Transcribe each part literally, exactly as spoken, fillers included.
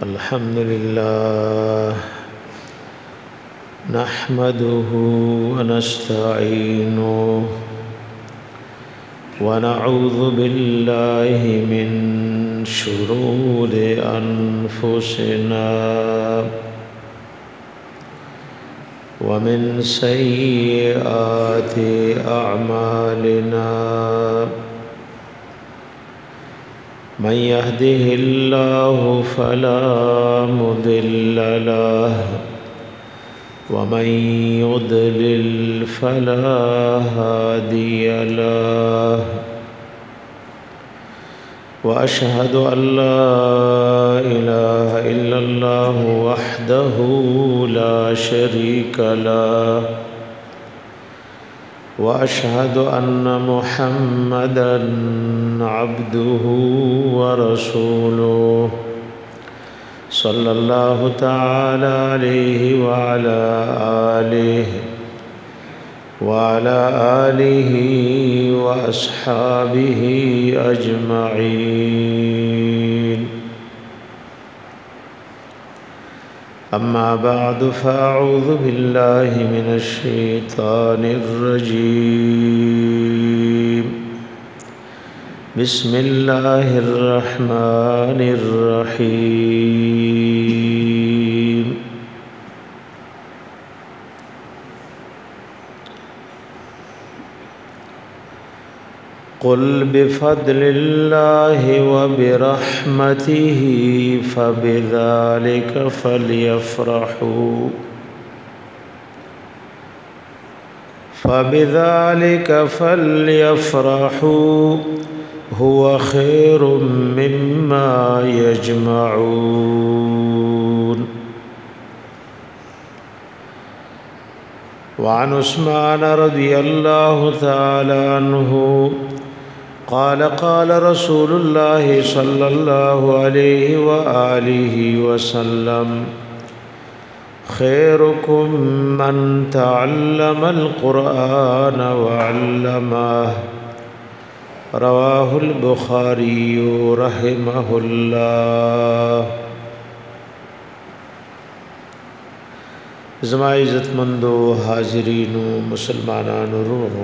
الحمد لله نحمده ونستعينه ونعوذ بالله من شرور أنفسنا ومن سيئات أعمالنا من يهده الله فلا مضل له ومن يضلل فلا هادي له وأشهد أن لا إله إلا الله وحده لا شريك له وأشهد أن محمدًا عبده ورسوله صلى الله تعالى عليه وعلى آله وعلى آله وأصحابه أجمعين أما بعد فأعوذ بالله من الشيطان الرجيم بسم الله الرحمن الرحيم قل بفضل الله وبرحمته فبذلك فليفرحوا فبذلك فليفرحوا هو خير مما يجمعون وعن عثمان رضي الله تعالى عنه قال قال رسول الله صلى الله عليه وآله وسلم خيركم من تعلم القرآن وعلمه رواه البخاري رحمه الله. زما عزت مندو حاضرینو مسلمانانو رونو،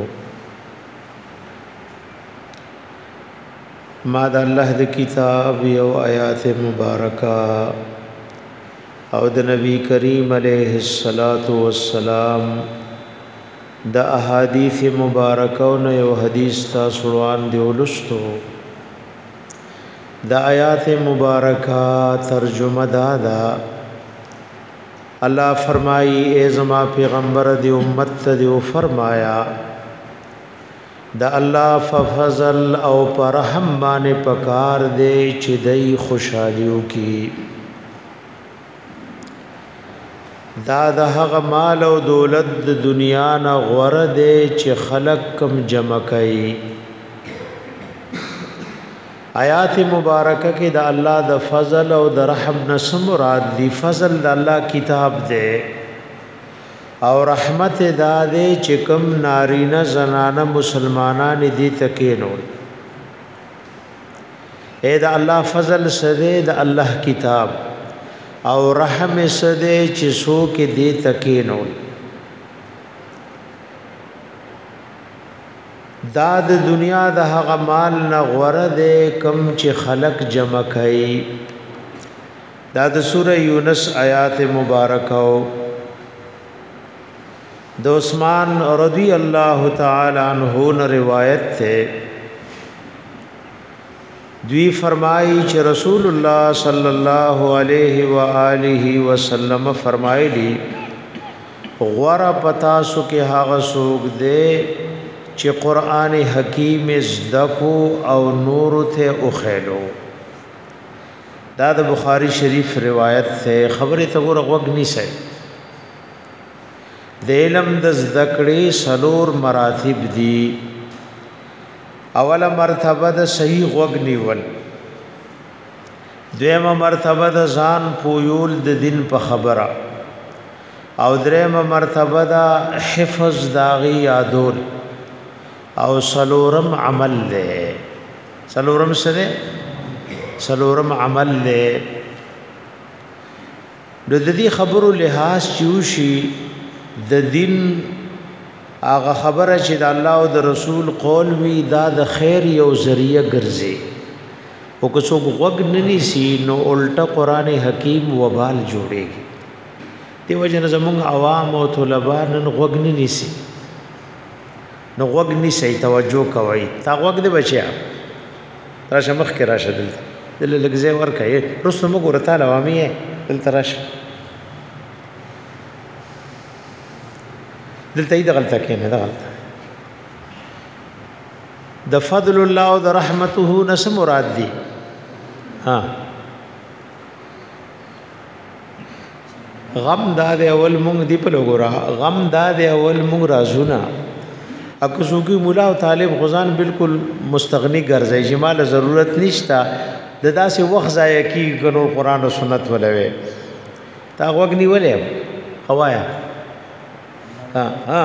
ما د الله د کتاب یو آیات مبارکه او د نبی کریم علیه الصلاۃ والسلام د احادیث مبارکه او یو حدیث تاسو وړاندې ولستو. د آیات مبارکه ترجمه دا ده، الله فرمایي اے زما پیغمبر دی امت ته فرمایا دا الله ففضل او پرحم باندې پکار دی چې دای خوشحالیو کی. دا د هغه مال او دولت د دنیا نه غوړه دی چې خلق کم جمع کوي. آیات مبارکه کې د الله د فضل او د رحم نه مراد دی. فضل د الله کتاب دی او رحمت دا دی چې کم نارینه زنانه مسلمانان دي تکینول. اے دا الله فضل سده د الله کتاب او رحم سده چې څوک دي تکینول. دا د دنیا د هغه مال نه غوړه دی کم چې خلق جمع کوي. دا د سوره یونس آیات مبارکه د عثمان رضی الله تعالی عنہ نے روایت ہے، دوی فرمائی چې رسول الله صلی الله علیه و آله وسلم فرمایلی غورا پتا سو کې هغه سوق دے چې قران حکیم زدکو او نور ته اوخلو. دا د بخاری شریف روایت ہے. خبره ته ورغوګ نیسه. د علم د زدکړې سلور مراتب دي. اوله مرتبه د صحیح غوګ نیول، دویمه مرتبه د ځان پویول د دین په خبره، او دریمه مرتبه د حفظ داغي یادول، او سلورم عمل له سلورم سره سلورم عمل له نو د دې خبرو لحاظ چوشي د دین هغه خبره چې د الله او د رسول قول وی دا د خیر یو ذریعہ ګرځي او که څوک غوږ ننی سي نو الټا قران حکیم وبال جوړيږي دی وجه زمونږ عوام او طلباء نن غوږ ننی سي نو غوږ نشي توجه کوي تا غوږ دی بچیا راشه مخ کې راشه دلته دل لګځه ور کوي رسوم ګورته لوامي دلته راشه دلته دې غلطه کینه ده غلطه د فضل الله او د رحمته نس مراد دي ها غم دا د اول مونږ دی په لګورا غم دا د اول مونږ رازونه اكو سوګي مولا او طالب غزان بالکل مستغنی ګرځي جمال ضرورت نشتا د داسې وخت ځای کی ګنو قران او سنت ولوي تا وګنی ولې هوایا ها ها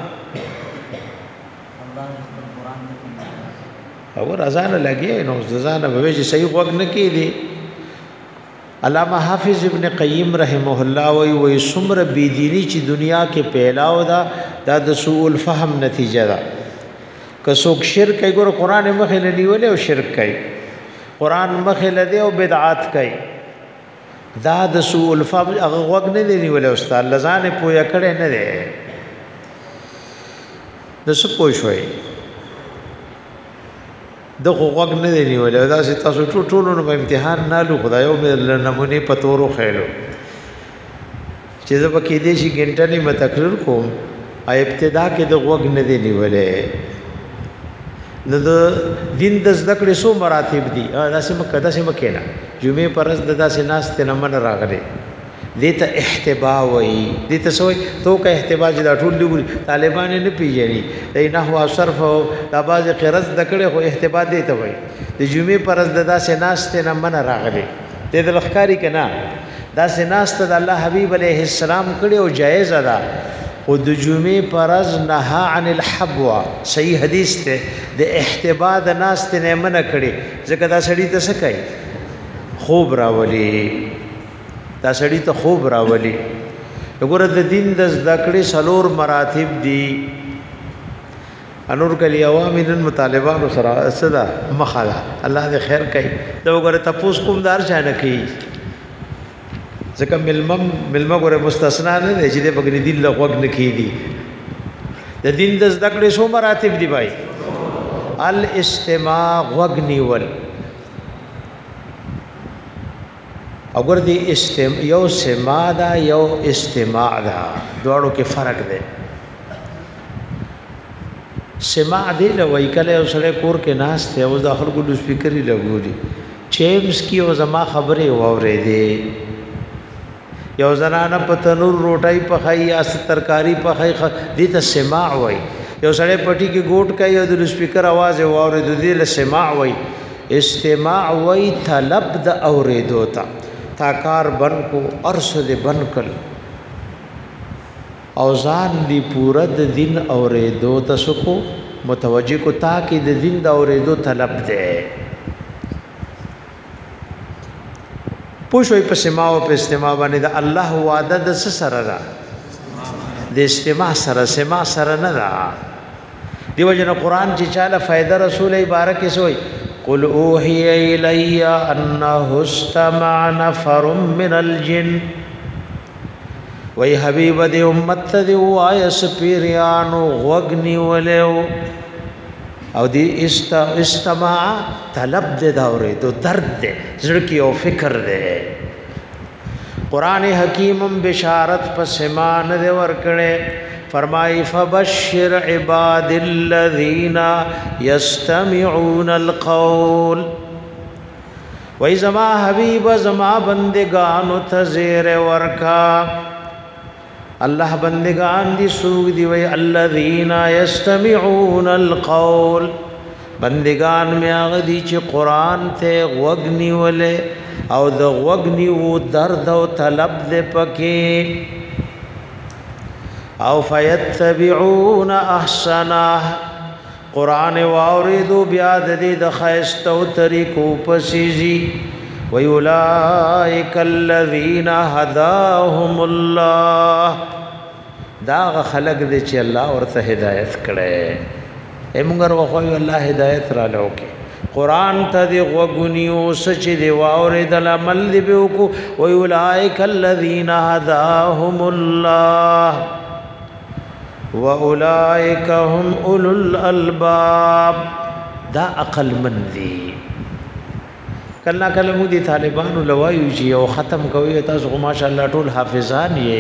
او رضان لګي نو ځان به چې صحیح وګ نه کی دي علامہ حافظ ابن قیم رحمه الله وی وی سمر بی دینی چې دنیا کې پیلاو دا د سوء الفهم نتیجه ده که څوک شرک کوي ګور قران مخه نه نیولې او شرک کوي قران مخه لدی او بدعات کوي دا د سوء الفهم هغه وګ نه نیولې استاد لزان پویا کړي نه ده د څه پوه شوي د غوغ نه دی نیولې دا چې تاسو ټول ټول نو امتحان نالو خدایو مې نمونه پتورو خېلو چې زه پکې دې شي ګنټه نه متکرر کوم ا ابتدا کې د غوغ نه دی نیولې نو د دین د ذکر سو مراتب دي دا سم کدا سم کېنا جمعه پرز ددا سے ناس ته نمن راغلي دیتا احتبا وئی دیتا سوئی تو کا احتبا جدا ټول دی طالبان نه پیژني دای نحو صرف او د باز قرض دکړه خو احتبا دیتا وئی د جمعې پرز ددا سے ناس ته نه من راغلي د لخکاری کنا دا سے ناس ته د الله حبیب علیه السلام کړي او جایز ادا او د جمعې پرز نها عن الحبوا صحیح حدیث ته د احتبا د ناس ته نه من کړي ځکه دا سړی ته څه کوي خوب راولي دا سړی ته خوب راولي وګوره د دین د ذکر سلور مراتب دي انور کلی عوامل مطالبان سره صدا مخاله الله دې خیر کوي دا وګوره تاسو کوم دار چانه کوي ځکه ملمم ملما ګوره مستثنا نه دي چې د بګنی دین له وګ نه کیدي د دین د ذکر سو مراتب دي بھائی الاستماع وغنی ول اگر دی استم یو سماع دا یو استماع دا دوړو کې فرق دی سماع دی لوي کله او سره کور کې ناس ته او د اخر ګلو سپیکرې لګوري چیمز کی او زما خبره ووري دی یو زنانه په تنور روټای په خای یا ترکاری په خای دي ته سماع وای یو سره پټي کې ګوټ کوي او د سپیکر आवाज ووري دی له سماع وای استماع وای طلب د اوریدو تا تاکار بن کو ارس دے بن کل اوزان دی پورا د دین اوریدو تسکو متوجه کو تاکي د دین د اوریدو طلب دے پوښوي په سماع او په استماع باندې د الله وعده د سره را د استماع سره سماع سره نه را دیو جن قران چې چاله فائدہ رسول بارک سوئی قل اوحي الي انه استمع نفر من الجن وای حبیب دې امت دې وای سپیریانو غوغنی ولو او دې است استماع طلب دې دا اورېدو درد دې زړه کې او فکر دې قران حکیم بشارت په سما نه ور کړي فرمای فبشر عباد الذين يستمعون القول وای زما حبیب زما بندگان تزیر ورکا الله بندگان دي سوق دي وای الذين يستمعون القول بندگان می هغه دي چې قران ته وغنی ولې او د وغنی وو درد او طلب دې پکې او فیتبعون احسنه قران واوریدو بیا د دې د خیستو طریقو پسیزي وَأُولَئِكَ الَّذِينَ هَدَاهُمُ اللَّهُ دا خلق دې چې الله ورته هدایت کړي ایمږر وخوي الله هدایت را لوکي قران ته دی غوګونیو سچ دی واورېدل عمل دی وکو وَأُولَئِكَ الَّذِينَ هَدَاهُمُ اللَّهُ وَأُولَئِكَ هُمْ أُولُو الْأَلْبَابِ دا عقل من دی کله کله موږ دي طالبانو لوایو چې او ختم کوي تاسو ماشاءالله ټول حافظان یې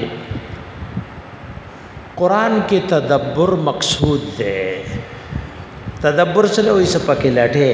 قران کې تدبر مقصود ده تدبر سره وې سپکه لاټه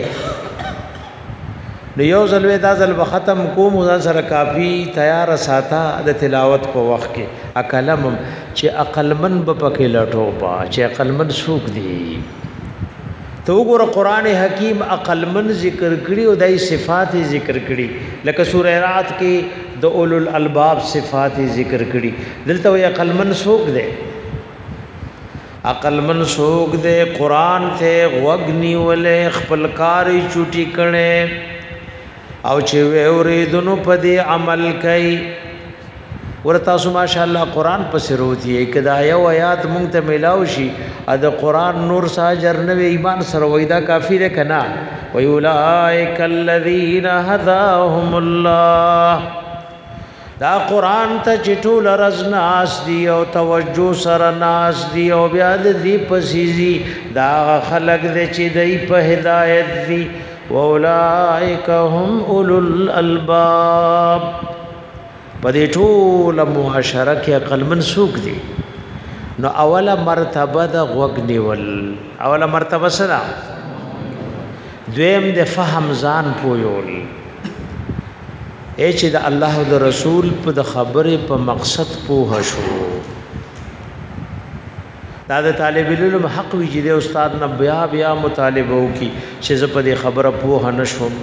نو یو ځل وې دا ځل ختم کوم ځان سره کافی تیار ساته د تلاوت په وخت کې اکلم چې عقلمن به پکې لاټو با چې عقلمن سوق دی تو وګوره قران حکیم عقلمن ذکر کړي او دای صفات ذکر کړي لکه سوره رات کې د اولو الالباب صفات ذکر کړي دلته وی عقلمن سوق دی عقلمن سوق دی قران ته وغنی ولې خپل کاری چوټی کړي او چې وریدونو په دې عمل کوي ورته سو ماشاءالله قران په سروتی کدا یو آیات مونږ ته ملاو شي ا د قران نور ساجر نو ایمان سره وېدا کافی ده کنا وَأُولَئِكَ الَّذِينَ هَدَاهُمُ اللَّهُ دا قران ته چټول رزناس دی او توجه سره ناس دی او بیا دې پسیزي دا خلق دې چې دای په هدایت دی وَأُولَئِكَ هُمْ أُولُو الْأَلْبَابِ پدې ټول معاشره کې عقل منسوک دي نو اوله مرتبه د غوګ نیول اوله مرتبه سره دویم د فهم ځان پویول اې چې د الله او د رسول په د خبره په مقصد پوه شو دا د طالب العلم حق وی چې د استاد نه بیا بیا مطالبه وکي چې زه په دې خبره پوه نشم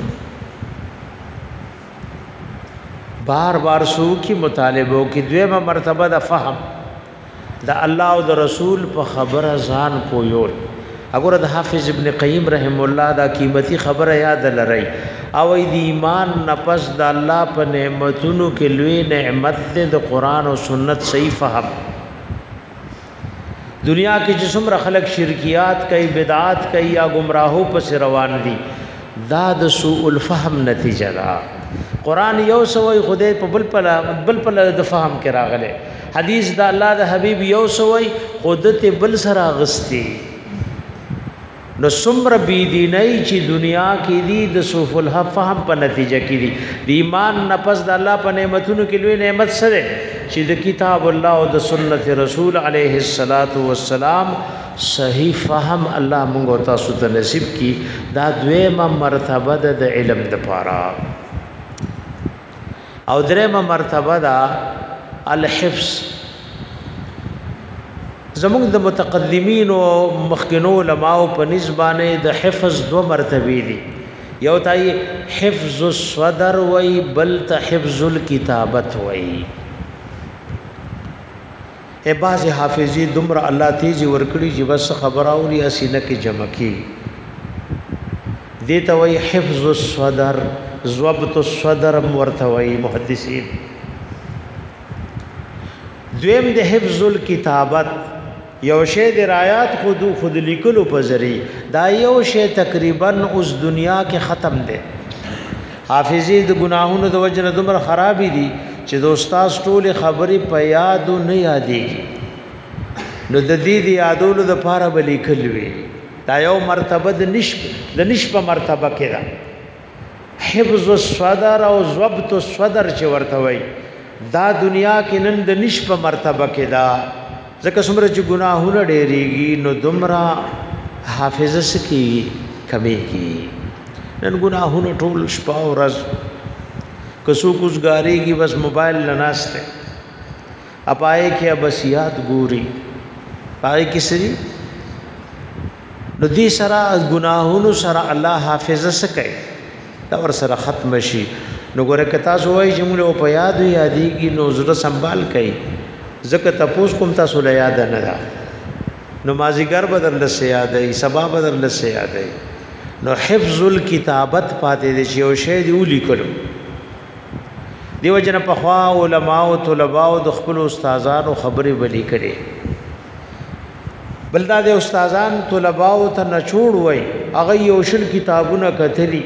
بار بار سو کی مطالبه کی دویمه مرتبه د فهم د الله او د رسول په خبره ځان پویول وګوره د حافظ ابن قیم رحم الله دا قیمتي خبره یاد لرئ او د ایمان نفس د الله په نعمتونو کې لوی نعمت د قران او سنت صحیح فهم دنیا کې چې څومره خلق شرکیات کوي بدعات کوي یا گمراهو پس روان دي دا د سوء الفهم نتیجه ده قران یو سوې خدای په بل په بل په د فهم کې راغله حدیث د الله د حبیب یو سوې خودت بل سره غستی نو سمر بی دیني چې دنیا کې دي د سوء الفهم په نتیجه کې دي د ایمان نفس د الله په نعمتونو کې لوی نعمت سره چې د کتاب الله او د سنت رسول علیه الصلاۃ والسلام صحیح فهم الله موږ تاسو ته نصیب کی دا دویمه مرتبه د علم د پاره او درېمه مرتبه دا الحفظ زموږ د متقدمین او مخکینو علماء په نسبانه د حفظ دو مرتبه دي یو تای حفظ الصدر وای بل ته حفظ الكتابت وای ای باز حافظی دمر الله تیزی ورکړي چې بس خبر اوري اسینه کې جمع کی دیتا وای حفظ الصدر ضبط الصدر مرتوی محدثین دویم د حفظ الكتابت یو شی د رایات خود خود لیکلو په ذری دا یو شی تقریبا اوس دنیا کې ختم دی حافظی د گناهونو د وجنه دمر خرابې دي چې د استاد ټول خبرې په یاد نه یادېږي نو د دې د یادولو د پاره بلی کلوي دا یو مرتبه د نشب د نشب مرتبه کې ده حفظ الصدر او ضبط الصدر چې ورته وي دا دنیا کې نن د نشب مرتبه کې ده ځکه څومره چې ګناهونه ډېریږي نو دومره حافظه سکی کمیږي نن ګناهونه ټول شپه او ورځ کسو کوزګاریږي بس موبایل لناسته اپای کې بس یاد ګوري پای کې سری نو دې سره ګناهونو سره الله حافظه سکي دا ور سره ختم شي نو ګوره کتا سوې چې موږ په یاد یادېږي نو زړه سنبال کړي زکه تاسو کوم تاسو له یاد نه ده نو مازیګر بدل له یادې سبا بدل له یادې نو حفظ الكتابت پاتې دي چې او شی دی ولیکلو دیو جن په خوا علماء او طلباء او د خپل استادانو خبرې بلی کړي بلدا د استادان طلباء ته نچوړ وای هغه یو شل کتابونه کتلی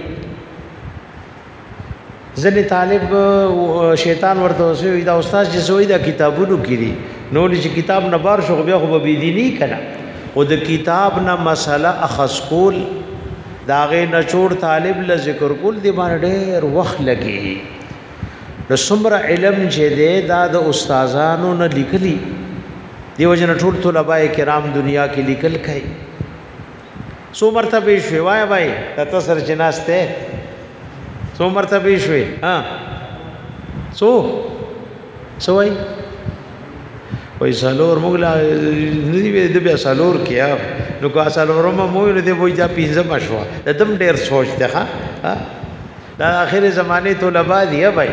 ځنې طالب شیطان ورته وسوي دا استاد چې سوې دا کتابونو کړي نو چې کتاب نه بار شو بیا خو به دیني کړه او د کتاب نه مسله اخص کول داغه نچوړ طالب ل ذکر کول دی باندې ډېر وخت لګي د څومره علم چې دی دا د استادانو نه لیکلي دیو جن ټول طلباء کرام دنیا کې لیکل کوي سو مرتبه شوي وای وای تاسو سره جناسته سو مرتبه شوي ها سو سو وای وای سالور مغلا ندی د بیا سالور کیا نو کا سالور ما مو نه دی وای دا پینځه مشوا دم ډیر سوچ ده ها دا اخر زمانه طلباء دی بھائی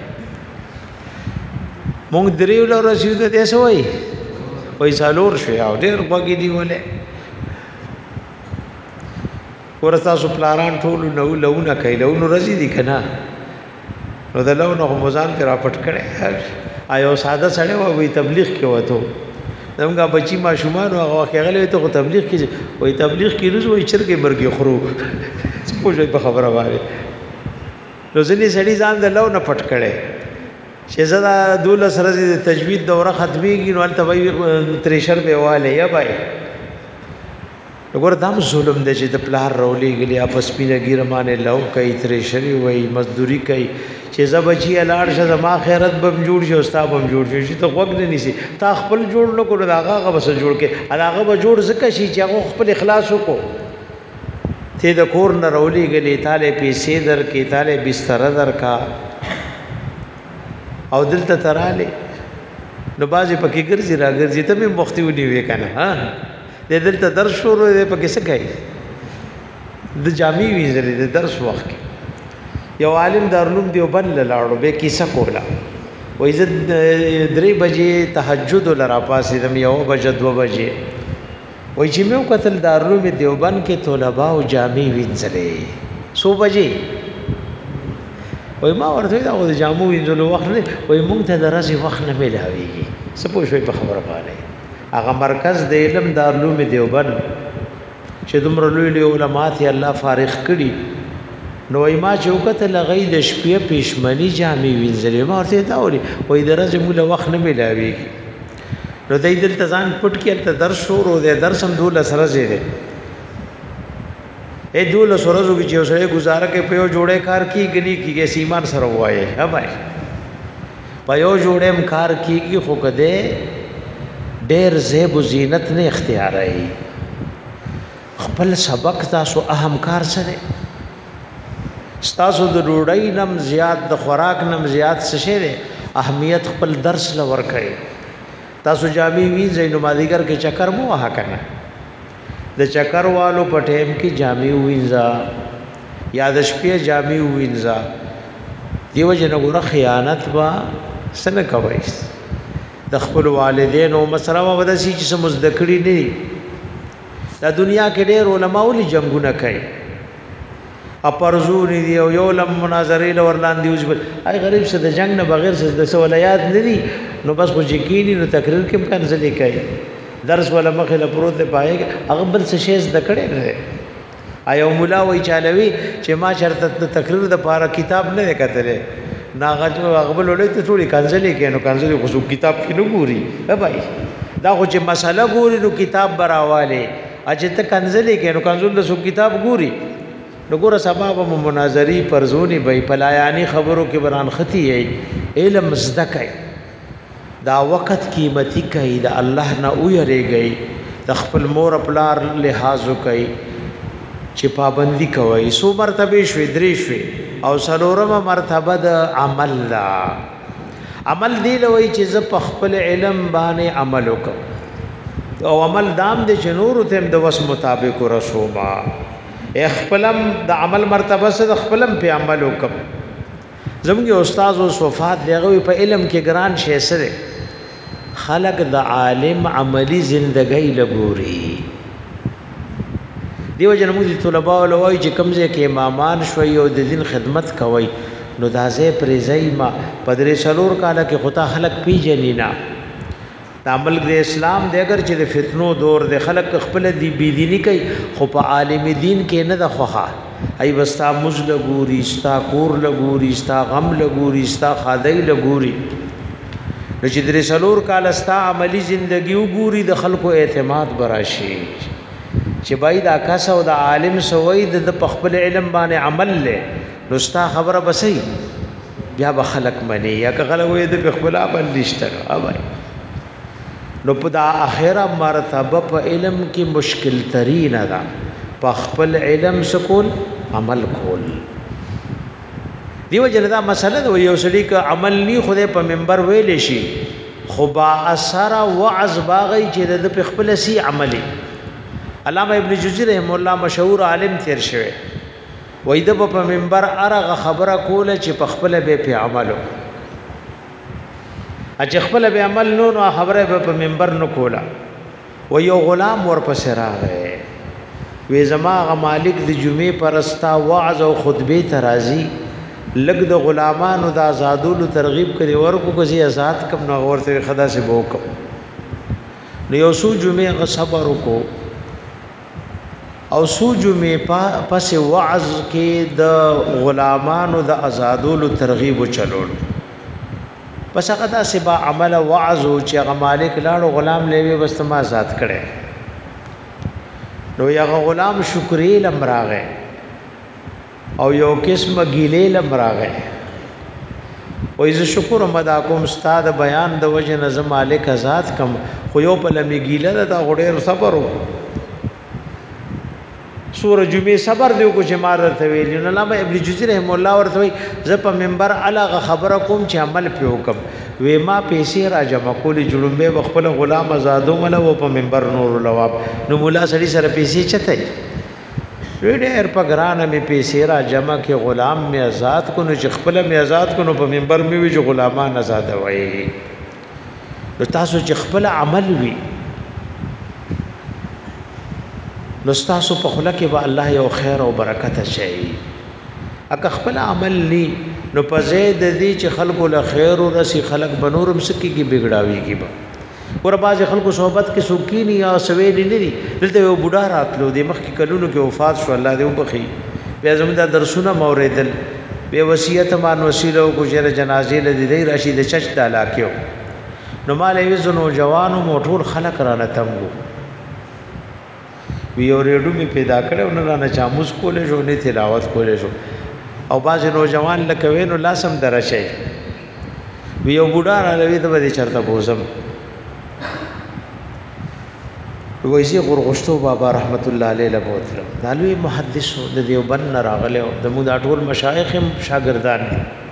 مونږ دریو لور رسیدو ته سوې وای سالور شو او ډېر وګی دی ولې ورته سو پلاران ټول نو لونه کوي لونه رزي دي کنه نو د لونه مزان پر اپټ کړي آیو ساده سړی وای تبلیغ کې وته دمګه بچی ما شومان او هغه غلې ته تبلیغ کې وای تبلیغ کې روز وای چرګي برګي خرو سپوږی په خبره واره نو ځنی سړی ځان د لونه پټ کړي شهزاده دولس رضی تجوید دوره ختمیږي نو البته وای تریشر به واله یا بھائی وګور دام ظلم دی چې د پلار رولې غلی اپس پینه ګیرمانه لو کوي تریشری وای مزدوری کوي چې زبچی الاړ شه ما خیرت بم جوړ شي استاد بم جوړ شي ته وګ نه نسی تا خپل جوړ نو کو داغه هغه بس جوړ کې هغه به جوړ زکه شي چې هغه خپل اخلاص وکړو ته د کور نه رولې غلی تاله پیسې در کې تاله بستر در کا او دلته تراله نو بازي پکې ګرځي را ګرځي ته مې مختي ونی وې کنه ها د دلته درس شروع دی پکې څه کوي د جامع ویزري د درس وخت یو عالم دارلوم دیوبند لاړو به کیسه کولا وې زه درې بجې تهجد لرا پاسې دم یو بجې دو بجې وې چې مې وکتل دارلوم دیوبند کې طلباء او جامع وینځلې سو بجې وای ما ورته دا د جامو وینځلو وخت نه وای مونږ ته درځي وخت نه ملاويږي سپوږ شوي په خبره باندې هغه مرکز د علم دارالعلوم دیوبند چې دومره لوی لوی علما ته الله فارغ کړي نو ما چې وکړه لغې د شپې پېشمنی جامې وینځلې ما ورته دا وړي وای درځي موږ وخت نه ملاويږي نو دای دلته ځان پټ کې ته درس شروع دی درس هم دوله سره زیره اے دوله سورزو کې چې اوسه گزاره کې په یو جوړه کار کی غني کیږي سیمان سره وایي ها بھائی په یو جوړه م کار کیږي خو کده ډېر زیب و زینت نه اختیارای خپل سبق تاسو اهم کار سره تاسو د روړی نم زیات د خوراک نم زیات څه شه اهمیت خپل درس لور کوي تاسو جامع وی زینو مادیګر کې چکر مو وها کنه د چکر والو په ټیم کې جامع وینځه یا د شپې جامع وینځه دیو جن غره خیانت با سن کوي د خپل والدین او مسره و ودسي چې مزدکړي نه د دنیا کې ډېر علما ولې جنگونه کوي اپرزونی دی او یو لم مناظره لور لاندې وځي اي غریب څه د جنگ نه بغیر څه د سوالات نه دي نو بس خو یقیني نو تقریر کې کنځلې کوي درس ولا مخه له پروت دی پای هغه بل څه شی زده کړي نه ایو مولا وای چالوي چې ما شرط تقریر د پاره کتاب نه کتره ناغه غبل ولې ته ټولي کنځلې کې نو کنځلې خو کتاب کې نه ګوري ها بھائی دا خو چې مسله ګوري نو کتاب براواله اجه ته کنځلې کې نو کنځل د سو کتاب ګوري نو ګوره سبب مناظری پرزونی به پلایانی خبرو کې بران ختی علم زدکای دا وخت قیمتي کوي دا الله نه ویریږي د خپل مور خپلار لحاظ کوي چې پابندي کوي سو مرتبه شوي درې شوي او سلورمه مرتبه د عمل لا عمل دی لوي چې ز په خپل علم باندې عمل وکم او عمل دام د جنور تم د وس مطابق رسوما خپلم د عمل مرتبه سره خپلم په عمل وکم زموږ استاد او صفات دغه په علم کې ګران شي سره خلق د عالم عملی زندګۍ لګوري دیو جن موږ طلباء لوي چې کمزې کې امامان شوي او د دین خدمت کوي نو دازه پرېځای ما پدری سلور کاله کې خدا خلق پیجنې نه د عمل د اسلام د اگر چې د فتنو دور د خلق خپل دی بيدینی کوي خو په عالم دین کې نه د خوخه ای وستا مز لګوري استا کور لګوري استا غم لګوري استا خادای لګوري نو چې درې سلور کال استا عملی زندگی وګوري د خلکو اعتماد براشي چې بای دا کاس او د عالم سوی د خپل علم باندې عمل له نو استا خبره بسې بیا به خلق منی یا که خلک وې د خپل عمل نشته اوبای نو په دا اخره مرتبه په علم کې مشکل ترين ده په خپل علم سکول عمل کول دیو جندا مسله ده یو سړي ک عمل ني خوده په منبر ویل شي خو با اثر وعظ باغی چې د خپل سي عملي علامه ابن جوزی رحم الله مشهور عالم تیر شوی وای د په منبر ارغه خبره کوله چې په خپل به په عملو اچ خپل به عمل نو نو خبره په منبر نو کولا و یو غلام ورپسې راغی وې زما غ مالک د جمعې پرستا وعظ او خطبه ترازی لګ د غلامانو د آزادولو ترغیب کړي ورکو کوزي آزاد کم نو ورته خدا سے بوکم نو یو سو جمعې غ صبر وکړو او سو جمعې پس وعظ کې د غلامانو د آزادولو ترغیب چلول پس هغه دا سبا عمل وعظ او چې هغه مالک لاړو غلام لوي بس ما آزاد کړي نو یو غلام شکرې لمراغه او یو قسم ګیلې لمراغه وې ز شکر مدا کوم استاد بیان د وجه نظم مالک آزاد کم خو یو په لمی ګیله دا غډېر صبر سوره جمعه صبر دیو کو جمار ته ویل نو علامه ابن جوزی رحم الله ورته وي ز په منبر الګه خبره کوم چې عمل پیو کوم وې ما پیسې را جمع کولې جړمبه خپل غلام آزادو مله و په منبر نور لواب نو مولا سړي سره پیسې چته ډېر په ګرانه می پیسې را جمع کې غلام می آزاد کو نو چې خپل می آزاد کو نو په منبر می وی چې غلامان آزاد وای نو تاسو چې خپل عمل وی نو تاسو په خله کې به الله یو خیر او برکت شي اګه خپل عمل ني نو په زید دي چې خلکو له خیر او رسي خلق بنورم سکی کې بګړاوي کې به ور باز خلکو صحبت کې سوکینی یا سوي نه دي دلته یو بوډا راتلو د مخ کې کلونو کې وفات شو الله دې وبخي بیا زموږ د درسونه موریدل به وصیت مان وسیله او ګجر جنازې له دې راشي د چچ د علاقو نو مال یې زنو جوانو موټول خلق رانه تمغو وی اور ریډو می پیدا کړو نو نه چاموس کولې شو نه تلاوت کولې شو او باز نوجوان لکوي نو لاسم درشه وی یو بوډا را لوي ته به چرته بوزم وایي غرغشتو بابا رحمت الله علیه له بوتلم دالوی محدث د دیوبند راغله د مو د ټول مشایخ شاګردان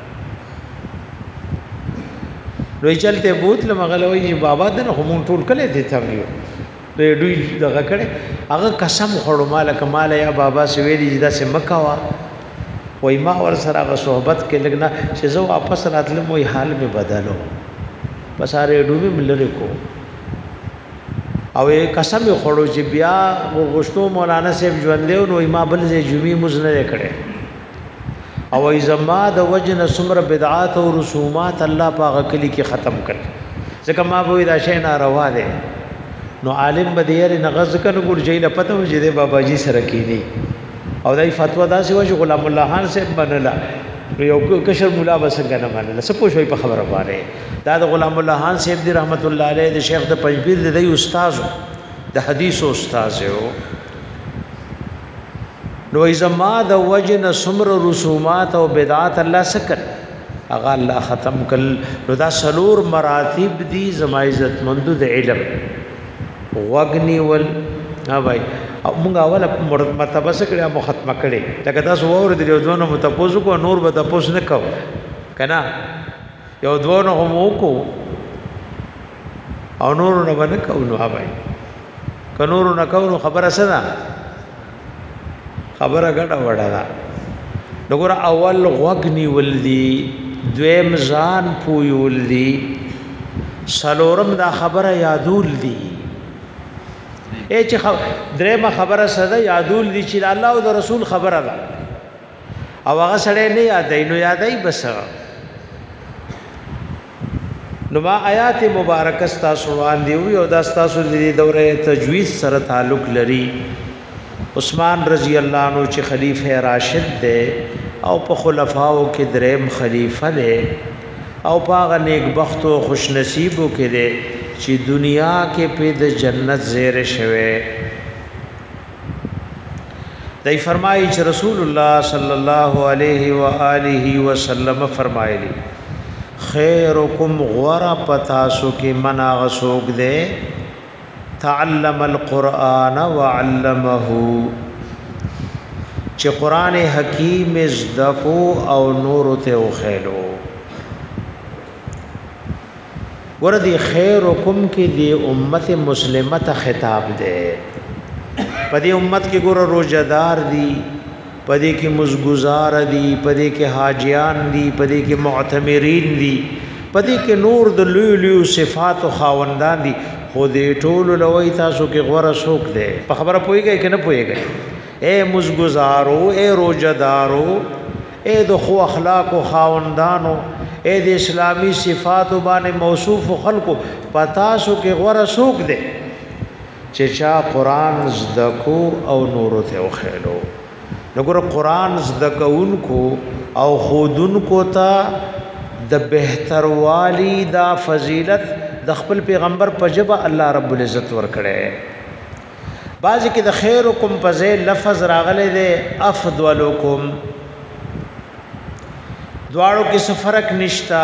دوی چلته بوتلم غلوي بابا دنه هم ټول کله دي څنګه دوی دغه کړه هغه قسم خړو مال کمال یا بابا سویلی دا سه مکوا وای ما ور سره غ صحبت کې لګنا چې زه واپس راتلم وای حال می بدلو بس اره ډوبې ملره کو او قسم خړو چې بیا غوښتو مولانا صاحب ژوند دی نو ما بل زې جمعې مزنه کړي او ای زما د وجن سمر بدعات او رسومات الله پاک کلی کې ختم کړ ځکه ما به دا شی ناروا دی نو عالم بدیر نغز کنه ګور جیل پته و چې بابا جی سره کینی او دای فتوا دا سی و چې غلام الله خان صاحب منله یو کشر مولا وسنګ نه منله سپو شوی په خبره باندې دا د غلام الله خان صاحب دی رحمت الله علیه د شیخ د پنځپیر دی استاد د حدیث استاد یو نو ایزما د وجن سمر رسومات او بدعات الله سکر اغا الله ختم کل نو دا سلور مراتب دی زما عزت مند د علم وغنی ول ها بھائی مونږه اوله مرتبه سره مو ختمه کړي لکه تاسو وره دی یو ځونه متپوزو کو نور به تاسو نه کو کنه یو ځونه هم وکړو او نور نه باندې کو نو ها بھائی ک نور نه کو نو خبره سره خبره ګډه وډه ده وګوره اول وغنی ول دی دویم ځان پوی ول دی سلورم دا خبره یادول دی اے چې درېمه خبره ساده یادول دي چې الله او رسول خبره ده او هغه سړی نه یادای نو یادای بس. نو ما آیات مبارکه تاسو وړاندې وی او دا تاسو د دوره تجوید سره تعلق لري. عثمان رضی الله عنه چې خلیفہ راشد دی او په خلفاو کې دریم خلیفہ دی او پاغه نیک بخت او خوش نصیبو کې دی چې دنیا کې په د جنت زیر شوه. دای فرمایي چې رسول الله صلی الله علیه و آله وسلم فرمایلی خیرکم غورا پتاسو کې منا غسوک دے تعلم القرآن وعلمه چې قرآن حکیم زدکو او نور ته وخیلو. وردی خیرکم کې دی امت مسلمه ته خطاب دے. پدې امت کې ګور روزدار دي، پدې کې مزګزار دي، پدې کې حاجیان دي، پدې کې معتمرین دي، پدې کې نور د لوی لوی صفات او خاوندان دي. خو دې ټول لوی تاسو کې غوړه شوک دي. په خبره پويږئ کې نه پويږئ. اے مزګزارو، اے روزدارو، اے د خو اخلاق او خاوندانو، اے د اسلامی صفات باندې موصوف خلقو، پتا سو کې غوړه شوک دي چې چا قران زدکو او نور ته وخیلو. نګور قران زدکونکو او خودونکو ته د بهتر والی دا فضیلت د خپل پیغمبر په جبه الله رب العزت ورکړي. بعضی کې د خیرکم په ځای لفظ راغلی دی افضلکم، دواړو کې څه فرق نشتا.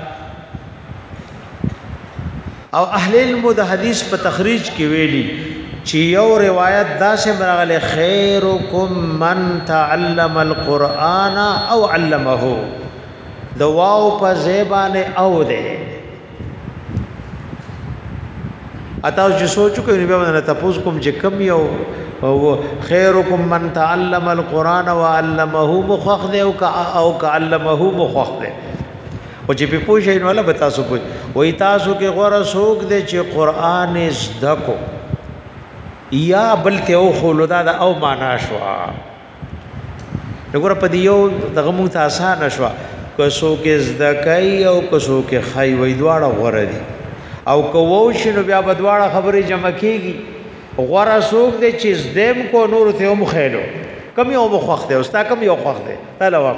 او اهل علم د حدیث په تخریج کې ویلي چې یو روایت دا سه مرغله خیرکم من تعلم القرآن او علمه، د واو په زبانه او ده. اته چې سوچو کې بیا باندې تاسو کوم چې کم یو او خیرکم من تعلم القرآن وعلمه مخخ ده او او علمه مخخ ده. او چې په پوښښ نه ولا به تاسو پوښ وای تاسو کې غوړه سوق دي چې قران زدکو یا بلته او خلودا دا او معنا شو. وګوره په دیو دغه مو ته آسان شو که څوک زدکای او که څوک خای وای دواړه غوړه دي او که وو شنو بیا به دواړه خبرې جمع کیږي. غوړه سوق دي چې زدم کو نور ته هم خېلو کم یو مخخ دي او ستا کم یو خوخ دي تعالی وا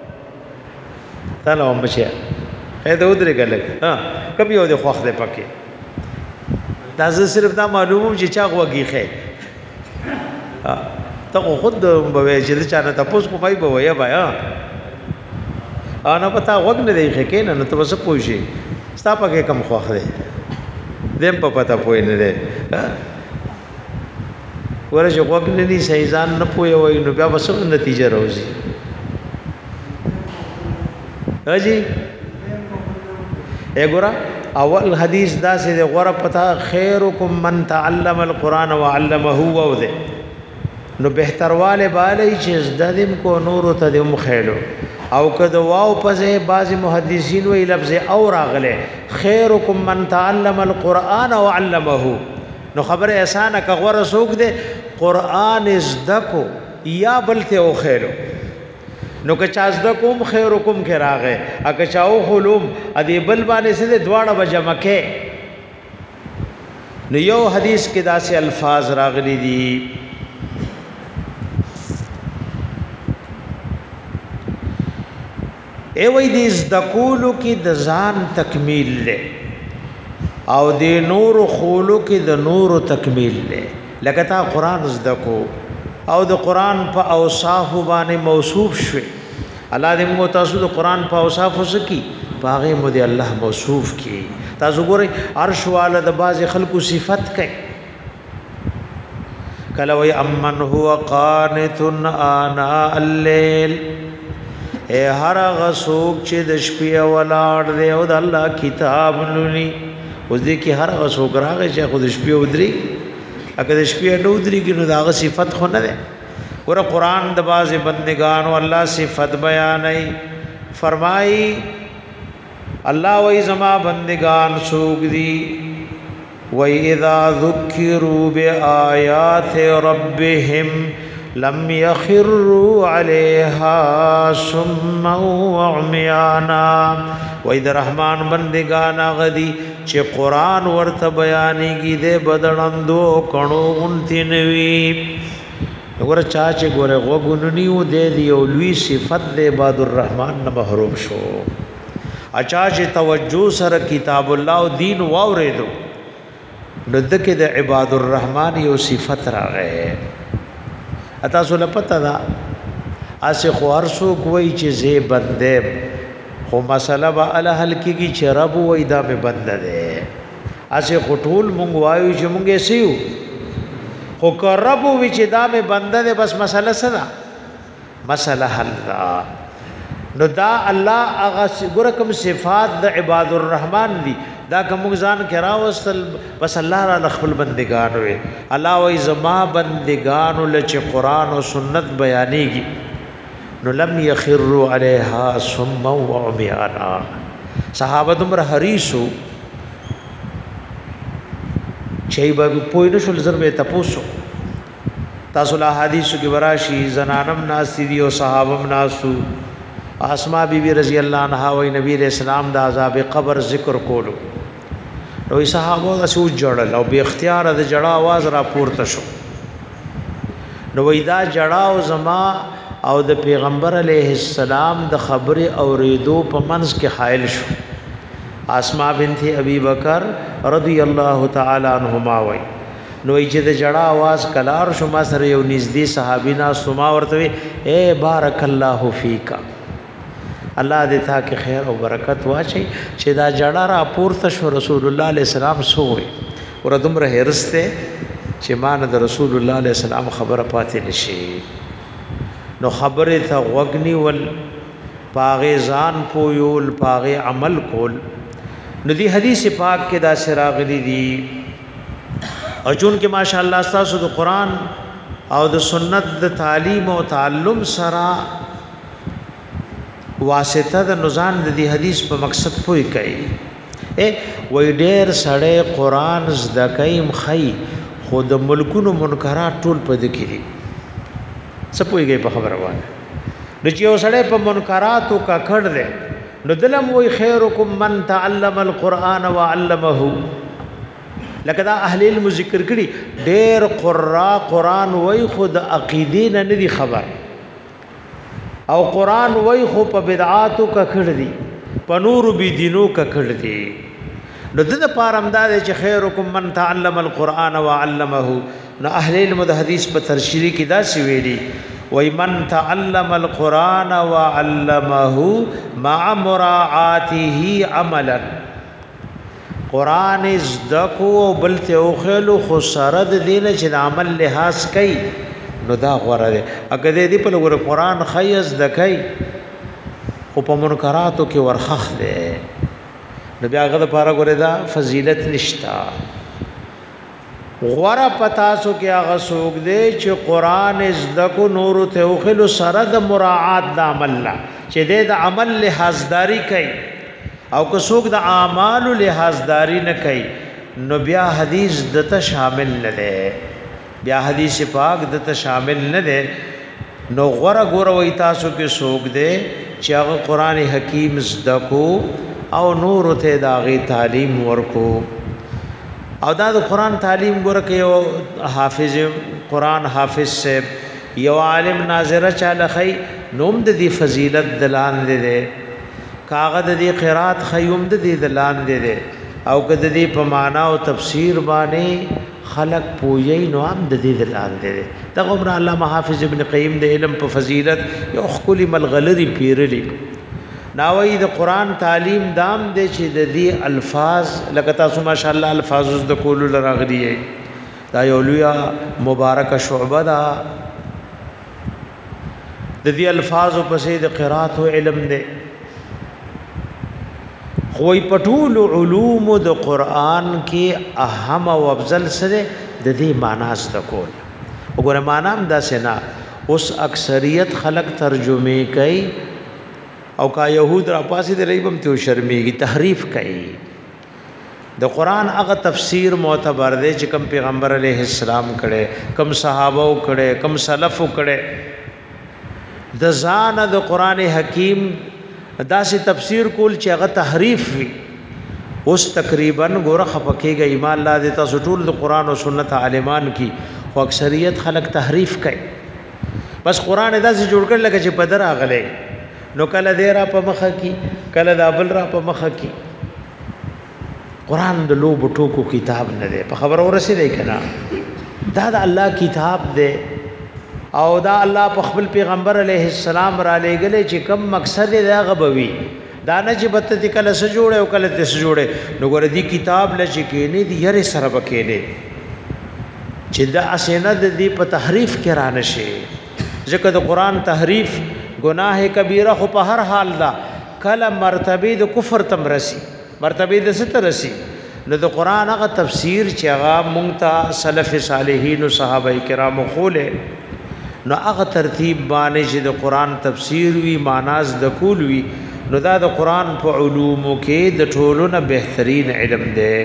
تعالی هم بچیا اې ته ودرې کله ها کم یو د خوخ ده پکې. دا زه صرف دا معلومه چې چا غوږی خې ته خود به چې چا نه تاسو کومای به ویا بیا انا پتا وګ نه دی خې کنه نو ته وسه پوښي ستا پکې کم خوخ ده دیم په پتا پوي نه ده ورشه وګ نه دي سيزان نه پوي وای نو بیا وسه نتیجه راوځي. اجي اګورا اول حدیث دا سه د غره پتا خیرکم من تعلم القرآن وعلمه و ده نو بهترواله بالای چې زدم کو نور ته دم خېلو. او کده واو پځه بعض محدثین وی لفظ او راغله خیرکم من تعلم القرآن وعلمه نو خبره اسانه ک غره سوق ده قران زدکو یا بلته او خېلو. نو که چاز د کوم خیرکم کې راغې اګه چاو خلوم ادی بل باندې سره دواړه بجمکه. نو یو حدیث کې داسې الفاظ راغلي دي ای وې دې زدکولو کې د ځان تکمیل له او د نور خولو کې د نور تکمیل له. لکه تا قران زدکو او د قران په اوصاف باندې موصوف شوي. الله دې موږ تاسو د قران په اوصاف وسکی باغې مو دې الله موصوف کی. تاسو ګورئ عرش والا د باز خلقو صفت کوي کله وی امن هو قانت انا الليل اے هر غسوک چې د شپې ولاړ دی او د الله کتاب لولي. اوس دې کې هر غسوک راغی چې خو د شپې ودري اګه د شپې نو ودري کې نو دا صفت خو نه ده. ور قرآن د باز بندگان او الله صفت بیانای فرمای الله وای زما بندگان سوق دی و اذا ذکروا بیاات ربهم لم يخروا عليها صما وعميانا وإذ رحمان بندگان غدي چې قران ورته بیانېږي د بدړندو کڼو غونتی نوي وګوره چا چې ګوره غوګوننیو د دی او لوی صفت د عباد الرحمن نه محروم شو اچا چې توجه سره کتاب الله او دین واورېدو نو دکې د عباد الرحمن یو صفت راغې اته سول پته دا اسه خورسو کوئی چې زه بنده خو مسله به ال حل کیږي چې رب وې دا به بنده ده اسه خټول مونږ وایو چې مونږه سیو خو که رب وې چې دا به بنده ده بس مسله سره مسله حل دا نو دا الله هغه ګره کوم صفات د عباد الرحمن دي دا کوم ځان کرا وصل بس الله را خپل بندگان وي الله وای زما بندگان لچ قران او سنت بیانېږي نو لم يخروا عليها صما وعميانا صحابه دمر حریصو چي به پوینه شول زربه تپوسو تاسو له حدیثو کې وراشي زنانم ناس دي او صحابم ناسو اسماء بی بی رضی اللہ عنہا وی نبی علیہ السلام دا عذاب قبر ذکر کولو نو صحابو دا سو جړل او بی اختیار د جړه आवाज را پورته شو نو وی دا جړه او زما او د پیغمبر علیہ السلام د خبر اوریدو په منځ کې حائل شو اسماء بنت ابي بکر رضی اللہ تعالی عنہما وی نو چې د جړه आवाज کلار شو ما سره یو نږدې صحابینا سما ورته اے بارک الله فیک الله دې تا کې خیر او برکت واچي چې دا جړه را پورته شو رسول الله علیه السلام سوې ور دمره هرسته چې مان د رسول الله علیه السلام خبره پاتې نشي نو خبره ته وغنی ول پاغه ځان پویول پاغه عمل کول نو دی حدیث پاک کې دا سراغلی دی او چون کې ماشاءالله تاسو د قران او د سنت د تعلیم او تعلم سره واسطه د نزان د دې حدیث په مقصد پوي کوي اے وای ډېر سړی قران زده کوي مخي خود ملکونو منکرات ټول په دې کې څه پويږي په خبره وانه د چې یو سړی په منکراتو کا کړ دې نو دلم وای خیرکم من تعلم القرآن وعلمه لکه دا اهل علم ذکر کړي ډېر قرا قران وای خود عقیدې نه ندي خبر او قران وای خو په بدعاتو کا کړ دي په نور بي دینو کا کړ دي نو د پاره امداد چې خیرکم من تعلم القرآن وعلمه نو اهل علم د حدیث په ترشیری کې دا سی ویلي وای من تعلم القرآن وعلمه مع مراعاته عملا قران زدکو بلته او خلو خو سره د دین چې د عمل لحاظ کوي نو دا غوړه ده اګه دې په لور قران خیز دکای او په منکراتو کې ورخخ ده نو بیا هغه لپاره غوړه دا فضیلت نشتا غوړه پتا سو کې هغه سوق دې چې قران زدکو نور ته او خلو سره د مراعات د عمل لا چې دې د عمل لحاظداری کوي او که څوک د اعمال لحاظداری نه کوي نو بیا حدیث دته شامل نه ده بیا حدیث پاک دته شامل نه ده نو غره غره وای تاسو کې څوک ده چې هغه قران حکیم زدکو او نور ته داغي تعلیم ورکو او دا د قران تعلیم ورکه یو حافظ قران حافظ سے یو عالم ناظره چاله خی نوم د دی فضیلت دلان ده کاغذ دی قرات خیوم د دی دلان ده او کده دی په معنا او تفسیر باندې خلق پوی نو هم د دې دلان ده دا عمر علامه حافظ ابن قیم د علم په فضیلت یو خپل ملغلری پیرلی ناوی د قران تعلیم دام دی چې د دې الفاظ لکه تاسو ماشاءالله الفاظ د کول لراغلی دا یو لوی مبارک شعبه دا د دې الفاظ په سي د قرات او علم دی خوې پټول علوم د قران کې اهم او افضل سره د دې معنی ست کول وګوره معنی هم دا سنا اوس اکثریت خلق ترجمه کوي او کا يهود را پاسې د ریبم ته شرمېږي تحریف کوي د قران هغه تفسیر معتبر دی چې کوم پیغمبر علیه السلام کړي، کوم صحابه کړي، کوم سلف کړي. د ځان د قران حکیم داسې تفسیر کول چې هغه تحریف وي. اوس تقریبا ګوره خپکیږي ایمان الله د تاسو ټول د قران او سنت عالمان کی خو اکثریت خلق تحریف کوي. بس قران داسې جوړ کړل لکه چې بدر اغله نو کله دې را په مخه کی کله د ابل را په مخه کی. قران د لوب ټوکو کتاب نه دی، په خبر اورسې دی کنه، دا د الله کتاب دی او دا الله په خپل پیغمبر علیه السلام را لېګلې چې کم مقصد دا غبوي دا نه چې بت کله سره جوړه او کله تس جوړه. نو ګور دي کتاب لچ کې نه دی یره سره بکېله چې دا اسنه د دې په تحریف کې را نشي. ځکه د قران تحریف گناه کبیره خو په هر حال دا کله مرتبه د کفر تم رسی، مرتبه د ستر رسی. نو د قران هغه تفسیر چې هغه مونږ ته سلف صالحین او صحابه کرام خوله نو هغه ترتیب باندې چې د قران تفسیر وی معناز د کول وی نو دا د قران په علومو کې د ټولو نه بهترین علم دی.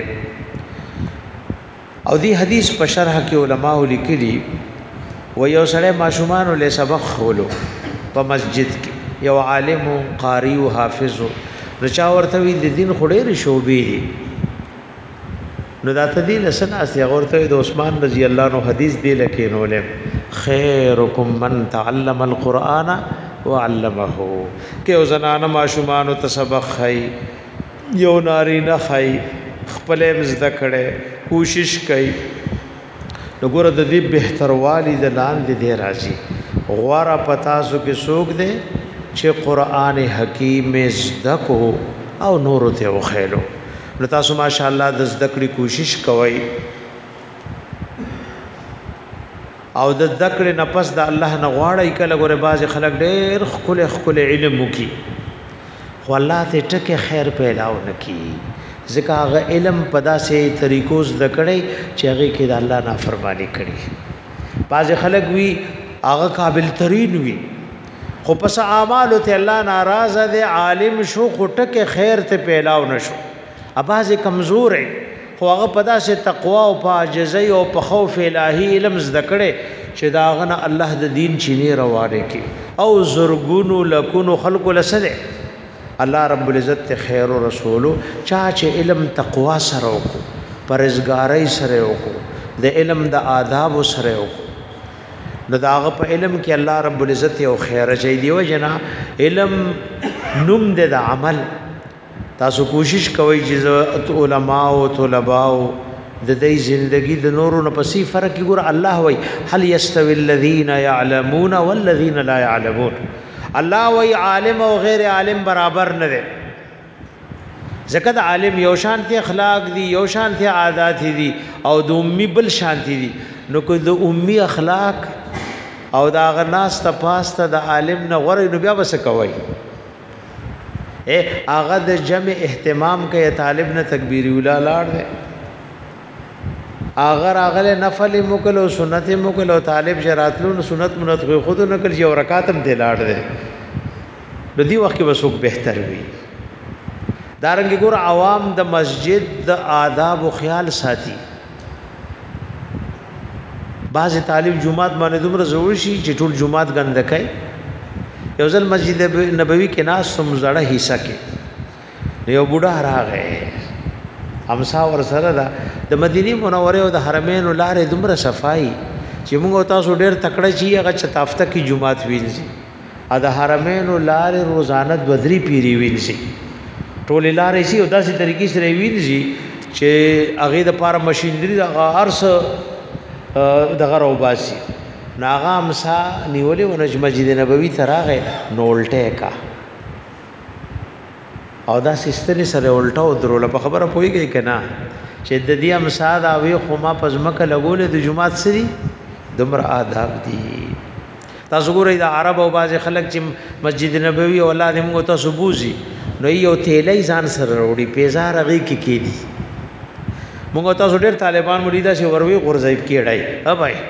او دی حدیث په شرح کې علما لیکلي و یو سره ماشومان له سبق خولو په مسجد کې یو عالم قاری او حافظ نو چا ورته وی د دین خډېر شوبې دي. نو دا تدین سنا سی ورته د عثمان رضی الله عنه حدیث دی لکه نو له خیرکم من تعلم القرآن وعلمه که زنانه ماشومان ته سبق خای یو ناری نه خای خپل مزد کړي کوشش کوي. نو ګور د دې بهتر والی د لاندې دی راځي غواره پتا سو کې سوق دی چې قران حکیم زده کو او نور ته وخیلو. نو تاسو ماشاءالله د زده کړې کوشش کوئ او د ذکر نفس د الله نه غواړي. کله ګوره باز خلک ډېر خپل خپل علم وکي خو الله ته ټکه خیر پیدا ونکي ځکه هغه علم په داسې طریقو زده کړي چې هغه کې د الله نافرمانی کړي. باز خلک وی هغه قابل ترین وی خو پس اعمال ته الله ناراضه دي، عالم شو خو ټکه خیر ته پیدا ونشو. اباز کمزور خو هغه په داسې تقوا او په عاجزۍ او په خوف الهي علم زده کړي چې دا غنه الله د دین چینه روانه کی او زرګونو لکونو خلق لسده الله رب العزت خیر او رسول چا چې علم تقوا سره وکړو پرهیزګاری سره وکړو د علم د آداب سره وکړو نو داغه په علم کې الله رب العزت او خیر چي دی وجنا علم نوم د عمل. تاسو کوشش کوئ چې علماء او طلباء د دې ژوندۍ د نورو نه پسې فرق ګور. الله وای هل یستوی الذین یعلمون والذین لا یعلمون. الله وای عالم او غیر عالم برابر نه دي ځکه د عالم یو شانتي اخلاق دي یو شانتي عادت دي او د امي بل شانتي دي. نو کو د امي اخلاق او دا غناس ته پاسته د عالم نه غوړي نو بیا وس کوي اے هغه د جمع اهتمام کوي طالب نه تکبیر اوله لاړ دی اگر هغه نفل مکل او سنت مکل او طالب جراتلو سنت منت خود نه کل یو رکعتم دی لاړ دی د دې وخت کې وسوک بهتر وي. دارنګ ګور عوام د مسجد د آداب او خیال ساتي. بعض طالب جمعات باندې دومره زور شي چې ټول جمعات غند کوي. یو ځل مسجد نبوي کې ناس سم زړه حصہ کې یو بوډا راغی امسا ور سره دا د مدینه منوره او د حرمین لارې دومره صفای چې موږ تاسو ډېر تکړه چی هغه چتافته کې جمعات وینځي ا د حرمین لارې روزانه بدري پیری وینځي ټول لارې شي او داسې طریقې سره وینځي چې هغه د پاره ماشينري د ارس دغه روباسي ناغه امسا نیولې ونج مسجد نبوي تراغه نولټه کا او دا سیستل سره الټاو درول په خبره پويږي کنه چې د دې امسا دا وی خو ما پزمکه لګولې د جمعات سری دمر آداب دي. تاسو ګورئ دا عرب او باز خلک چې مسجد نبوي اولاد موږ ته سبوزي نو یو تیلې ځان سره وروړي پیزار غي کې کې دي موږ تاسو ډېر طالبان مریدا چې وروي غرزيب کېړای ها بھائی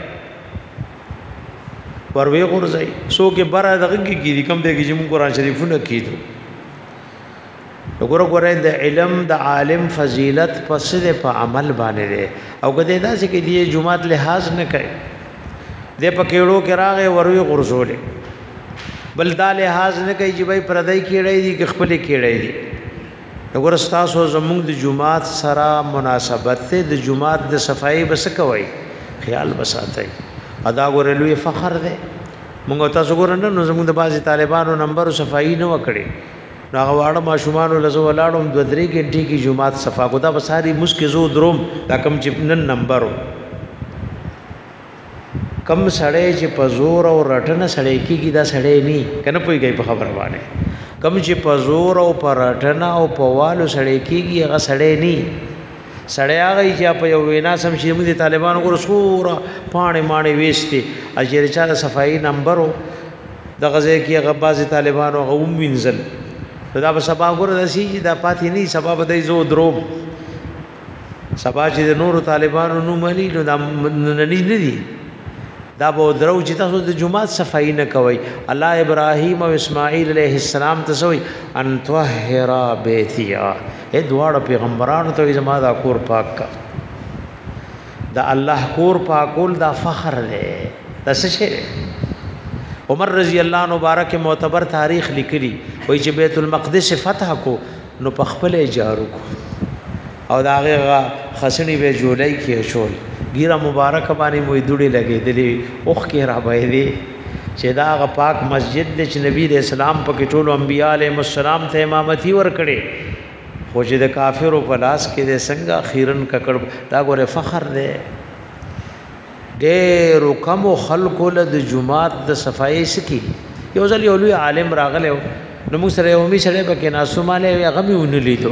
وروي غرزي سو کې بره دغه کې دي کم دغه چې موږ قرآن شریفونه کېدو وګوره ګوره د علم د عالم فضیلت پس د په عمل باندې ده او کده دا چې دی جمعات لحاظ نه کوي د پکېړو کې راغې وروي غرزولې بل دا لحاظ نه کوي چې بھائی پردای کېړې دي کې خپل کېړې دي وګوره تاسو زموږ د جمعات سره مناسبت ته د جمعات د صفائی بس کوي خیال بساتای ادا ګوره لوی فخر ده موږ تاسو ګوره نو زموږ د بازي طالبانو نمبر صفائی نه وکړي ناغه واړه ماشومان لزو ولاړم دو درې غنټې کې جمعات صفا کو دا بساري مسکه زو دروم دا کم چې نن نمبرو کم سړی چې په زور او رټنه سړی کېږي دا سړی ني کنه پويږي په خبره باندې کم چې په زور او په رټنه او په والو سړی کېږي هغه سړی ني سړی هغه چې په یو وینا سم چې موږ طالبانو ګور سوره پاڼې ماڼې وېستي اجر چا صفائی نمبرو د غزه کې هغه بازي طالبانو غوم وینځل دا به سبا ګور رسی دا پاتې نه سبا به دای زو دروم سبا چې د نور طالبانو نو منی نو دا ننی نه دي دا به درو چې تاسو د جمعات صفائی نه کوي الله ابراهیم او اسماعیل علیه السلام ته سوې ان طهر بیتیا اے دواړه پیغمبرانو ته زما دا کور پاک کا دا الله کور پاکول دا فخر دی دا څه شي عمر رضی الله مبارک معتبر تاریخ لیکلی وای چې بیت المقدس فتح کو نو په خپل جارو کو او دا هغه خسنی به جولای کې شول ګیره مبارک باندې موي دوړي لګېدلې اوخ کې را باندې چې دا هغه پاک مسجد د نبی رسول الله په کې ټول انبیاء علیهم السلام ته امامتي ور کړې خو چې د کافرو په لاس کې د څنګه خیرن ککړ دا ګوره فخر دی ډېر کم خلق له د جمعات د صفائی سکی یو ځل یو لوی عالم راغله نو موږ سره یو می سره به کې ناسوماله هغه می ونلیدو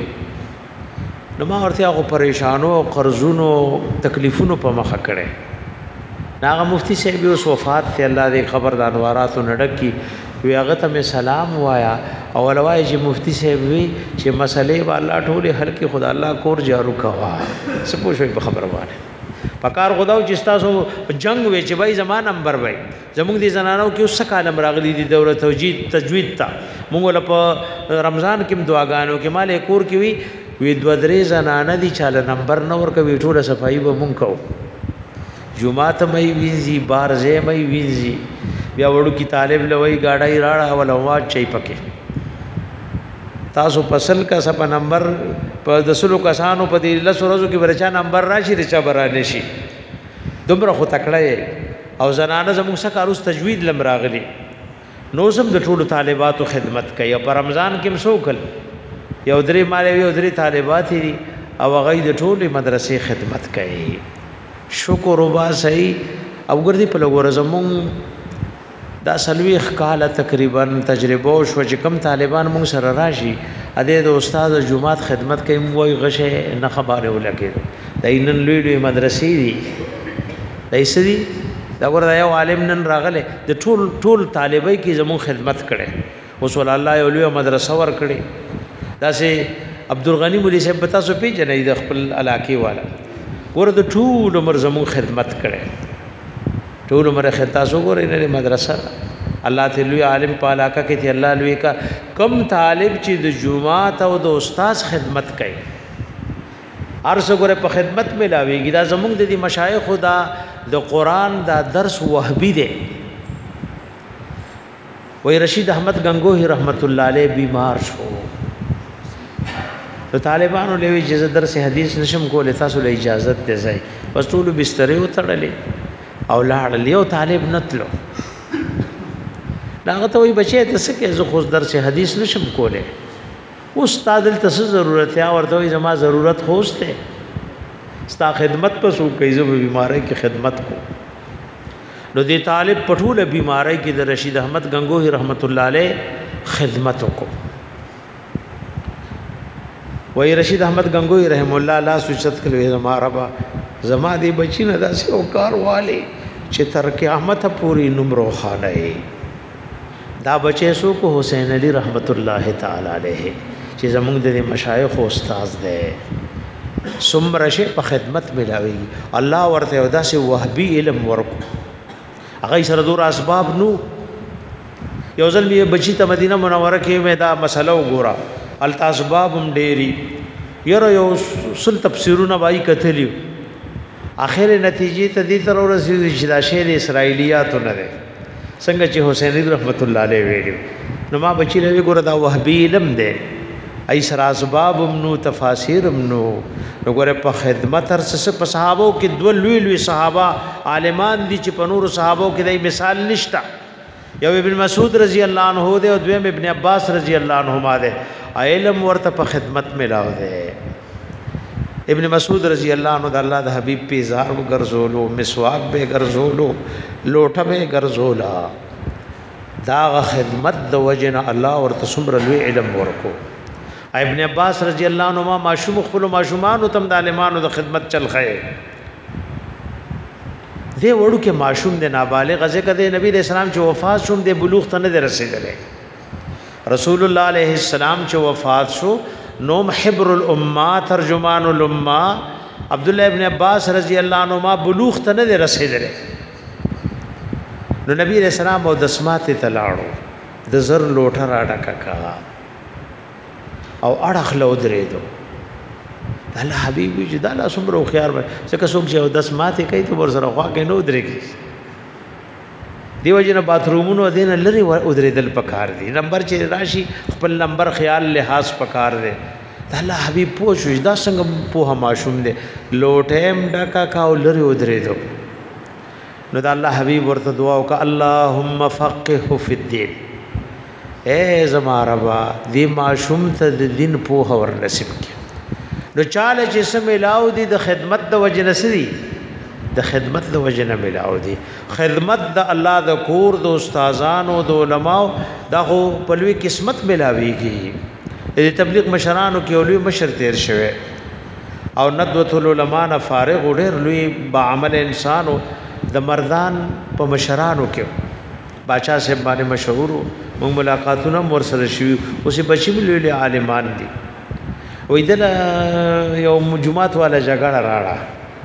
نو ما ورته هغه پریشانو قرضونو تکلیفونو په مخه کړي ناغه مفتی صاحب اوس وفات ته الله دې خبر د انواراتو نډکی وی هغه ته سلام وایا او ولوای چې مفتی صاحب وی چې مسلې به الله ټوله حل کې خدا الله کور جارو کوا څه پوښوي په خبره باندې پکار خداو چې تاسو جنگ وی چې بای زمان نمبر وای زموږ دي زنانو کې اوس کالم راغلي دي دوره توجید تجوید تا موږ له په رمضان کې دعاګانو کې مال کور کې وی وی دو درې زنانه دي چاله نمبر نور کوي ټوله صفائی به مونږ کو جمعه ته مې وینځي بارځه مې وینځي بیا وړو کی طالب لوي گاډای راړه ولوا چي پکې تاسو فصل کا سپ نمبر په دسلو کسانو په دې لسو ورځو کې ورچا نمبر راشي رچا برانه شي دومره خو تکړه او زنانه زموږ سره کاروس تجوید لم راغلي نو زم د ټولو طالباتو خدمت کوي په رمضان کې مسوکل یو درې مالوي یو درې طالبات دي او غي د ټولې مدرسې خدمت کوي شکر وبا صحیح او ګردي په لګور زمون دا سلويخ کاله تقریبا تجربه شو چې کم طالبان مون سره راشي ا دې د استاد جمعات خدمت کوي موي غشه نه خبره ولګي د نن لوی لوی مدرسې دي دایسدي دا ګور دا یو عالم نن راغله د ټول ټول طالبای کی زمون خدمت کړي وصلی الله یو لوی مدرسه ور کړي دا سه عبدالغنی مولوی صاحب بتا سو پی جنې د خپل علاقې والا ګور د ټول عمر زمون خدمت کړي ټول عمر خدمت سو ګور نه مدرسه الله تعالی عالم په علاقه کې ته الله لوی کا کم طالب چې د جمعات او د استاد خدمت کوي ارسه ګور په خدمت ملاويږي دا زمونږ د مشایخ خدا د قران دا درس وهبي دی وای رشید احمد گنگوہی رحمت الله علیه بیمار شو تو طالبانو لوي اجازه درس حدیث نشم کولای تاسو له اجازه ته ځای بس ټول بسترې وتړلې او لاړ یو طالب نتلو داغه ته وای بچي ته څه کې زه خو درس حدیث نشم کولای استاد ته څه ضرورت یا ورته وای زما ضرورت خوسته ستا خدمت په سو کوي زه بیماری کې خدمت کو نو دې طالب پټوله بیماری کې د رشید احمد گنگوہی رحمت الله علیه خدمت کو وای رشید احمد گنگوہی رحم الله الله سوچت کړي زما ربا زما دې بچی نه داسې او کار والے چې تر قیامت پوری نمرو خانه دا بچی سو کو حسین علی رحمت الله تعالی علیه چې زموږ د مشایخ او استاد دی سمره شي په خدمت ملاوي الله ورته ودا سي وهبي علم ورکو هغه سره دور اسباب نو یو ځل می بچی ته مدینه منوره کې مې دا مسله وګورا التاسبابم ډيري یره یو سل تفسیرونه وای کتلی اخر نتیجې ته دې تر ورسېږي چې دا شی د اسرایلیاتو نه ده څنګه چې حسین رحمت الله علیه ویلو نو ما بچی له ګوره دا وهبی علم ده ای سر اسبابم نو تفاسیرم نو نو ګوره په خدمت تر څه په صحابو کې دوه لوی لوی صحابه عالمان دي چې په نور صحابو کې دای مثال نشتا یو ابن مسعود رضی الله عنه ده او دویم ابن عباس رضی الله عنهما ده علم ورته په خدمت ملاو ده ابن مسعود رضی الله عنه د الله د حبیب په زار ګرځولو مسواک به ګرځولو لوټه به ګرځولا دا خدمت د وجنه الله ورته څومره لوی علم ورکو ابن عباس رضی الله عنهما ماشوم خپل ماشومان تم د عالمانو د خدمت چل خې دی وړو کې ماشوم د نابالغ غزه کده نبی رسول الله چې وفات شوم د بلوغ ته نه رسیدلې رسول الله علیه السلام چې وفات شو نوم حبر الامه ترجمان الامه عبد الله ابن عباس رضی الله عنهما بلوغ ته نه رسیدلې نو نبی رسول الله او دسمات تلاړو د زر لوټه راډه کا او اړخ له درې دو الله حبيبي چې دا لا سمرو خيار به څکه څوک چې دس ماته کوي ته ور سره خوا کې نو درېږي دیو جن باترومونو دین لري ودرېدل پکار دي نمبر چې راشي خپل نمبر خیال لحاظ پکار دي الله حبيب پوښ دا څنګه په ماشوم دي لوټم ډکا کاو لري ودرېدو نو دا الله حبيب ورته دعا وکړه اللهم فقهه في الدين اے زما ربا دی ماشوم ته د دین په ور نصیب کړي نو چاله چې سم ملاو دي د خدمت د وجه نسري د خدمت د وجه نه ملاو دي خدمت د الله د کور د استادانو د علماو دغه په لوی قسمت ملاويږي د تبلیغ مشرانو کې اولوی مشر تیر شوه او ندوه العلماء نه فارغ ډېر لوی با عمل انسانو د مردان په مشرانو کې باچا صاحب باندې مشهور مو ملاقاتونه مور سره شي اوسې بچی لوی عالمان دي وې دل یو جمعات والا جګړه راړه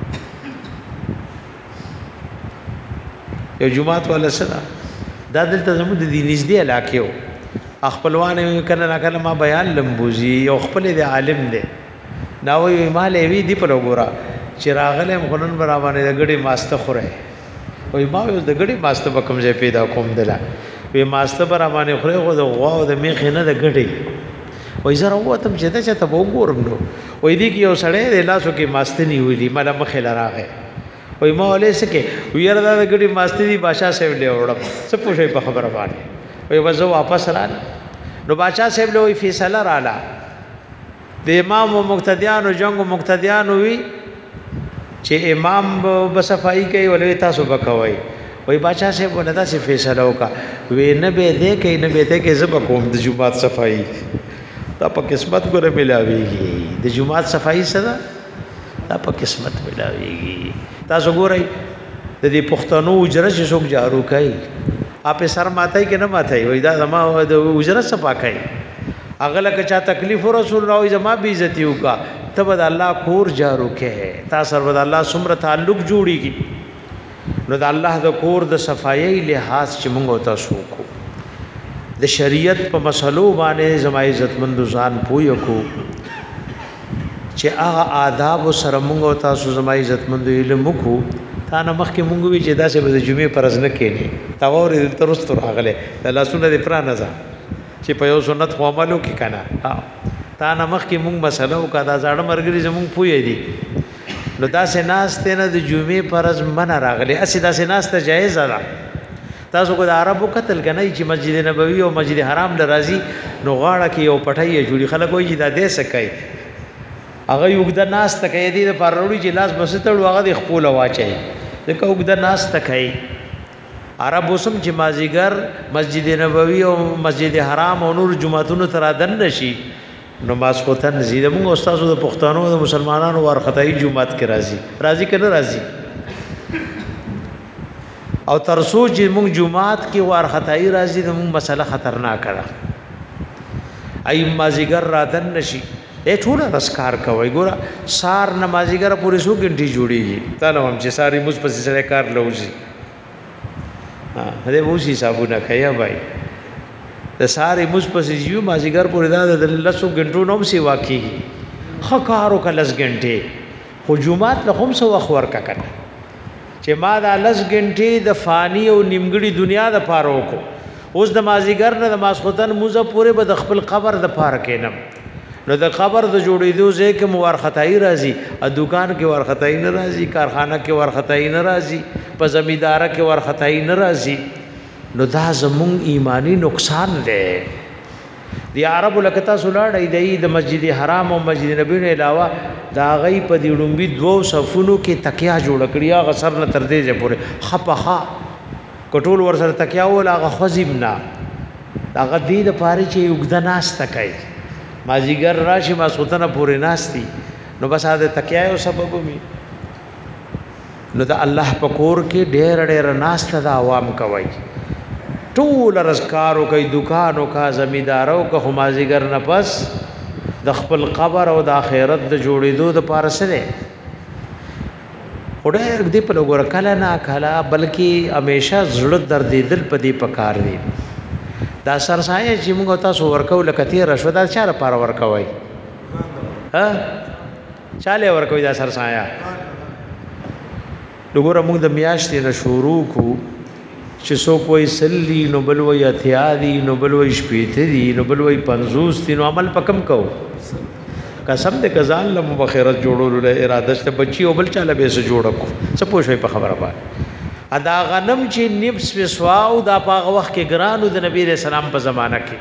یو جمعات والا سره دا دلته زموږ د دې نږدې علاقې و خپلوان کنه نه کنه ما بیان لمبوزي یو خپل د عالم دی ناوې مال وی دی په وګورا چې راغله مخنن برابر د غړي ماسته خوره وې ما یو د غړي ماسته په کوم ځای پیدا کوم دلا وې ماسته برابر خوره خو د غوا او د میخ نه د غړي وای زره وته چې ته ته وګورم نو وای دی کې یو سړی د لاسو کې ماستنی ویلی مله مخه لراغه وای ما ولې سکه ویره دا غړي ماستنی بادشاہ صاحب له وړم څه پوښي په خبره باندې وای وځو واپس را نو بادشاہ صاحب له فیصله رااله د امام او مقتدیانو جنگ او مقتدیانو وی چې امام بصفائی کوي ولې تاسو وکوي وای بادشاہ صاحب ولدا سي فیصله وکا وی نه به دې کې نه به دې کې زب کوم د جمعات صفائی دا په قسمت ګره ملاويږي د جمعات صفائی سره دا په قسمت ملاويږي تاسو ګورئ د دې پښتنو اجره چې څوک جارو کوي اپ سر ماتای کې نه ماتای وای دا زما د اجره صفا کوي اغله که چا تکلیف رسول راوي زما بي عزت یو کا تب د الله کور جارو کې تاسو ور د الله سمره تعلق جوړيږي نو د الله د کور د صفایي لحاظ چې موږ تاسو کو د شریعت په مسلو باندې زما عزت مند ځان پوي کو چې هغه آداب سره موږ تاسو زما عزت مند علم کو تا نه مخکې موږ وی چې دا چې د جمعې پرز نه کېنی تا ور ترست راغله د لاسونه د پرانه ځه چې په یو سنت خو عملو کې کنه تا نه مخکې موږ مسلو کا دا ځاړه مرګري زموږ پوي دي نو دا سه ناس ته نه د جمعې پرز من راغله اسی دا سه ناس ته جایز ده تاسو کو د عربو قتل کنه چې مسجد نبوي او مسجد حرام لرازي نو غاړه کې یو پټي جوړي خلک وایي دا دې سکای هغه یو د ناس ته کې دې پر وروړي چې لاس بسټړو هغه د خپل واچي دغه یو د ناس ته کوي عربو سم چې مازیګر مسجد نبوي او مسجد حرام او نور جمعتون تر دن نشي نو ماسخوتن زید موږ استادو د پښتنو د مسلمانانو ورختای جمعات کې راځي راځي کنه راځي او ترسو چې موږ جمعات کې ورختای راځي د موږ مسله خطرناک ده اي مازیګر راتن نشي اے ټول رسکار کوي ګور سار نمازیګر پوری سو ګنټي جوړیږي تعالی هم چې ساری مس پسې سره کار لوځي ها دې وو شي صاحبونه کیا بھائی د ساري موږ پسې یو مازیګر پورې دا د لسو غنټو نوم سی واقعي خکارو کلس غنټه خو جمعات له هم سو وخت ورکا کنه چې ما دا لس غنټې د فانی او نیمګړي دنیا د پاره وکړو اوس د مازیګر نه د ماسختن موزه پورې به د خپل قبر د پاره کینم نو د قبر د جوړېدو ځکه مورختای راځي ا دکان کې ورختای نه راځي کارخانه کې ورختای نه راځي په زمیدار کې ورختای نه راځي نو دا زمون ایمانی نقصان دی دی عرب لکتا سلاړ دی د مسجد حرام او مسجد نبوي نه علاوه دا غي په دی ډومبي دوو صفونو کې تکیا جوړ کړیا غسر نه تر دې پورې خپخه کټول ور سره تکیا ولا غ خزمنا هغه دې د پاره چې یوګد ناس تکای مازیګر راشي ما سوتنه پورې ناشتي نو بس هغه تکیا یو سبب می نو د الله پکور کې ډېر ډېر ناس ته عوام کوي ټول رزکارو کوي دکانو کا زمیدارو کا همازیګر نه پس د خپل قبر او د آخرت د جوړېدو د پاره سره وړه دې په لګور کله نه کله بلکې همیشه زړه درد دل په دې پکار دی دا سرسایه چې موږ تاسو ورکو لکته رشوت چا لپاره ورکوي ها چاله ورکوي دا سرسایه وګوره موږ د میاشتې نه شروع کو چې څوک وای سلی نو بل وای اتیادی نو بل وای شپېته دي نو بل وای پنځوس دي نو عمل پکم کو قسم دې کزان له مبخرت جوړولو له اراده ته بچي او بل چاله به سه جوړ کو څه پوښوي په خبره باندې ادا غنم چې نفس وسواو دا په وخت کې ګرانو د نبی رسول الله په زمانہ کې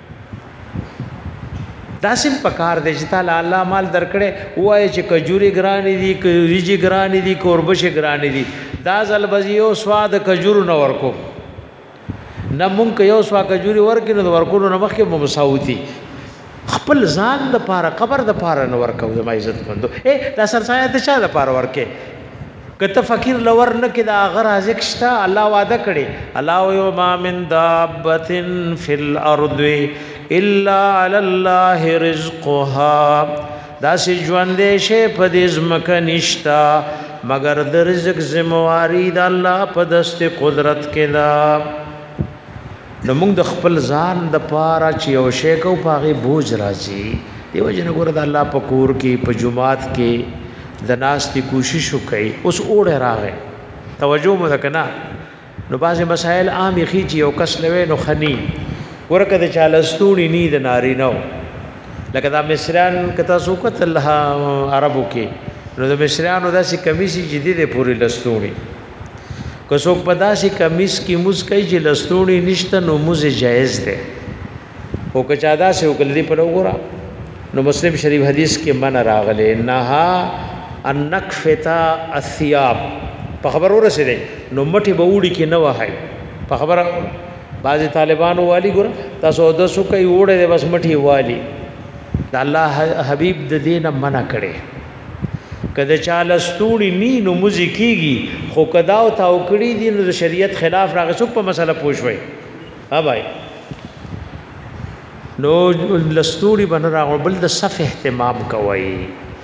داسم پکار دې چې تعالی الله مال درکړي وای چې کجوري ګرانی دي کریجی ګرانی دي کوربشه ګرانی دي دا زل بزیو سواد کجورو نو ورکو نه مونږ یو سوا کجوري ورکینو د ورکونو نه مخکې مو مساوتی خپل ځان د پاره قبر د پاره نو ورکو د ما عزت مندو اے دا سرسایه ته چا د پاره ورکه کته فقیر لور نه کې دا غر ازک شتا الله وعده کړي الله یو ما من دابتن فی الارض الا علی الله رزقها دا سی ژوندې شه په دې ځمکه نشتا مگر د رزق ذمہواری د الله په دست قدرت کې دا نو موږ د خپل ځان د پاره چې یو شی کو پاغي بوج راځي دیو جن ګور د الله په کور کې په جمعات کې د ناس کی کوشش وکي اوس اوړه راغې توجه مو وکنا نو بعضی مسائل عام یخي چې یو کس لوي نو خني ورکه د چالستونی ني د ناری نو لکه دا مصریان کته سو کته الله عربو کې نو د مصریانو داسې کمیسي چې دې پوری لستونی که څوک په داسې کمیس کې موز کوي چې لستونی نشته نو موز جایز ده او که چا داسې وکړي په وګوره نو مسلم شریف حدیث کې من راغله نها ان نکفتا الثياب په خبر ورسېده نو مټي به وړي کې نه وهای په خبره بعضی طالبانو والی ګور تاسو د سو کوي وړه بس مټي والی د الله حبيب د دینه منع کړي کله چاله ستوري ني نو موزیکيږي خو کدا او تاو کړي دي نو شریعت خلاف راغی څوک په مسله پوښوي ها بھائی نو لستوري بن راغ بل د صف اهتمام کوي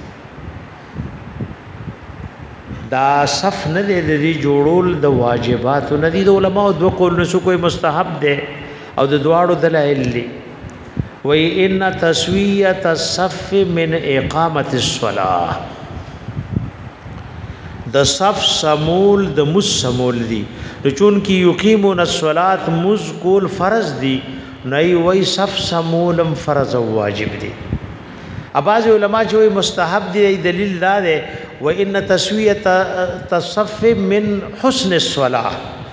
دا صف نه دي جوړول د واجبات نه دي د علماء دو قول نسو کوئی مستحب ده او د دواړو دلایل دي وای ان تسویه الصف من اقامه الصلاه د صف سمول د مس سمول دي چون کی یقیمون الصلاه مز کول فرض دي نه وای صف سمولم فرض او واجب دي اباظ علماء چې مستحب دي دلیل دا ده و ان تسویه الصف من حسن الصلاه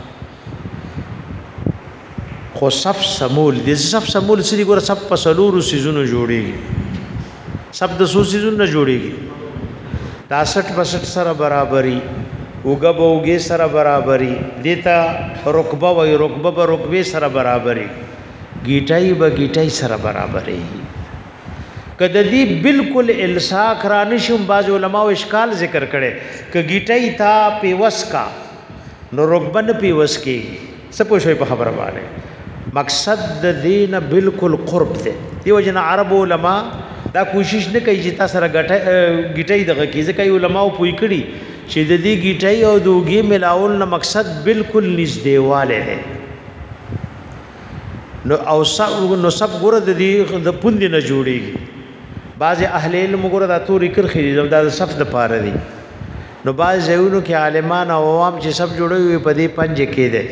خو صف سمول دي صف سمول سړي ګور صف په سلورو سيزونو جوړيږي صف د سو سيزونو جوړيږي داسټ بسټ سره برابرۍ وګب وګي سره برابرۍ دیتا رکبه وای رکبه به رکبه سره برابرۍ گیټای به گیټای سره برابرۍ کده دی بالکل الساق را نشم باز علماء اشکال ذکر کړي ک گیټای تا پیوس کا نو رکبن پیوس کی سپو شوی په خبره باندې مقصد د دین بالکل قرب ده دیو جن عرب علماء دا کوشش نه کوي چې تاسو سره گیټای دغه کیږي کوي علماء پوي کړي چې د دې گیټای او دوګي ملاول نه مقصد بالکل نږدېواله ده نو او سب نو سب ګره د دې د پوند نه جوړيږي بعض اهل علم ګره د توري کرخي د صف د پاره دي نو بعض ځایونو کې عالمان او عوام چې سب جوړوي په دې پنځ کې دي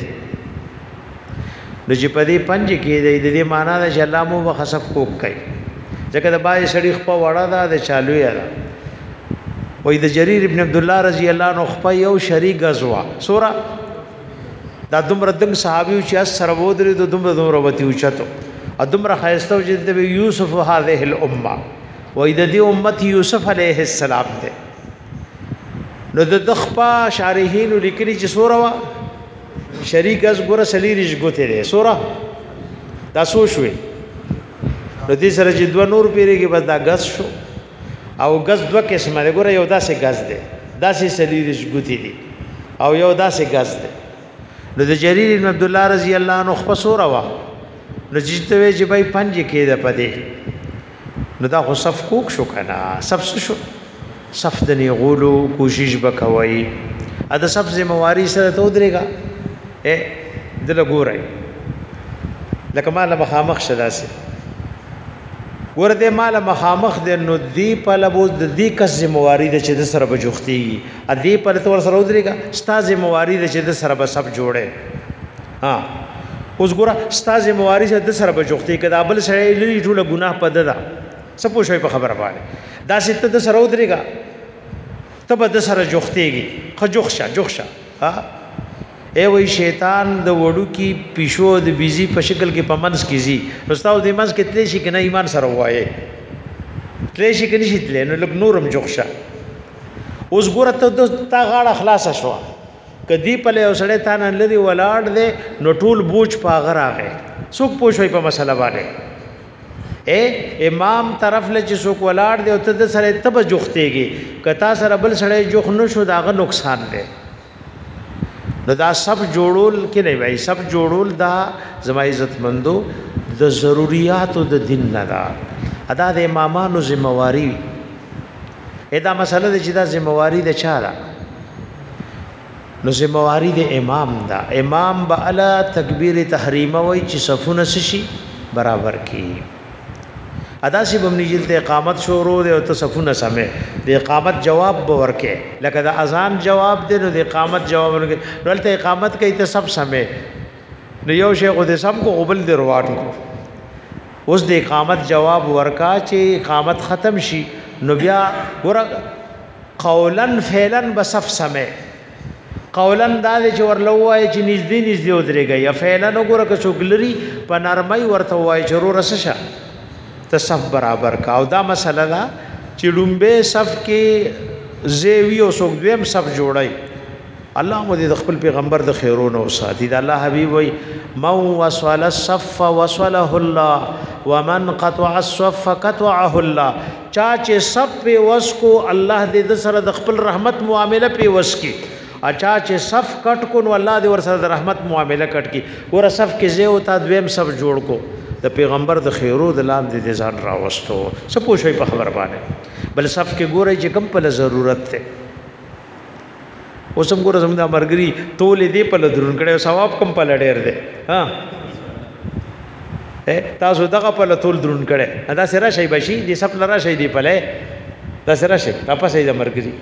نو چې په دې پنځ کې دي د دې معنا د الله مو بخصف کوک کوي ځکه د بعض شریخ په وړه ده د چالو یا وې د جرير ابن عبد الله رضی الله عنه خپل یو شریک غزوا سورہ دا دومره دنګ صحابي چې سره ودرې د دومره دومره وتی وچتو ا دومره خایستو چې د یوسف هذه الامه وې د دې امت یوسف علیه السلام ته نو د دخپا شارحین لیکلي چې سورہ وا شریک از ګره سلیریش ګوته ده سورہ دا سو شوي نو دې سره چې دوه نور پیریږي بس دا غز شو او غز دوه قسمه ده ګوره یو داسې غز ده داسې سلیریش ګوتی دي او یو داسې غز ده نو د جرير بن عبد الله رضی الله عنه خو سورہ وا نو چې ته چې بای پنځه کې ده پدې نو دا خو صف کوک شو کنه سب شو صف د نیغولو کوشش وکوي ا د سب ذمہواری سره ته ودرېګا اے دل ګورای لکه مال مخامخ شداسه ورته مال مخامخ د نو دی په لبو د دې کس ذمہواری د چې د سره بجوختي ا دې په تور سره ودرېګا ستا ذمہواری د چې د سره به سب جوړه ها اوس ګوره ستا ذمہواری چې د سره بجوختي کدا بل سره لري ټول ګناه پد ده سپو شوي په خبره باندې دا ست د سره ودرېګا تب د سره جوختيږي خجوخشه جوخشه ها اے وای شیطان د وړو کی پښو د بيزي په شکل کې پمنس کیږي رستاو د ایمان کې تلې شي کنه ایمان سره وایي تلې شي کني شي تلې نو لګ نورم جوخشه اوس ګوره ته د تا غاړه خلاص شو کدی په له وسړې تا نه لري ولاړ دې نو ټول بوج پاغه راغې څوک پوښوي په مسله باندې اے امام طرف له چې څوک ولاړ دې او ته د سره تب جوختيږي کتا سره بل سړې جوخ نشو داغه نقصان دی نو دا سب جوړول کې نه وای سب جوړول دا زما عزت مندو د ضرورتو د دین نه دا ادا د امامانو ذمہواری ادا مسله د چې دا ذمہواری د چا ده نو ذمہواری د امام دا امام به الا تکبیر تحریمه وای چې صفونه شي برابر کی ادا سی بمنی جلد اقامت شروع دی او تصفونه سمې د اقامت جواب به ورکې لکه د اذان جواب دی نو د اقامت جواب ورکې ولته اقامت کوي ته سب سمې نو یو شیخ د سم کو قبل دی روان کو اوس د اقامت جواب ورکا چې اقامت ختم شي نو بیا ور قولن فعلن بصف سمې قولن دا چې ورلوای چې نږدې نږدې ودرېږي یا فعلن وګوره که څوګلري په نرمۍ ورته وای ضرور رسشه صف برابر کا او دا مسله دا چې لومبه صف کې زیوی او څوک دویم صف جوړای الله مو دې خپل پیغمبر د خیرونو او ساتي دا الله حبیب وای مو وصل الصف وصله الله ومن قطع الصف قطعه الله چا چې صف په وس کو الله دې د سره د خپل رحمت معامله په وس کی اچا چې صف کټ کو نو الله دې ور سره د رحمت معامله کټ کی ور صف کې زیو تا دویم صف جوړ کو د پیغمبر د خیرو د لاندې د ځان راوستو سپو شوي په خبر باندې بل صف کې ګوري چې کم په ضرورت ته اوسم ګوره زموږ د مرګري تولې دی په لدرون کړي ثواب کم په لډیر دی ها اے تاسو دغه په تول درون کړي دا سره شي بشي دي سب لرا شي دی په لې دا سره شي واپس ای د مرګري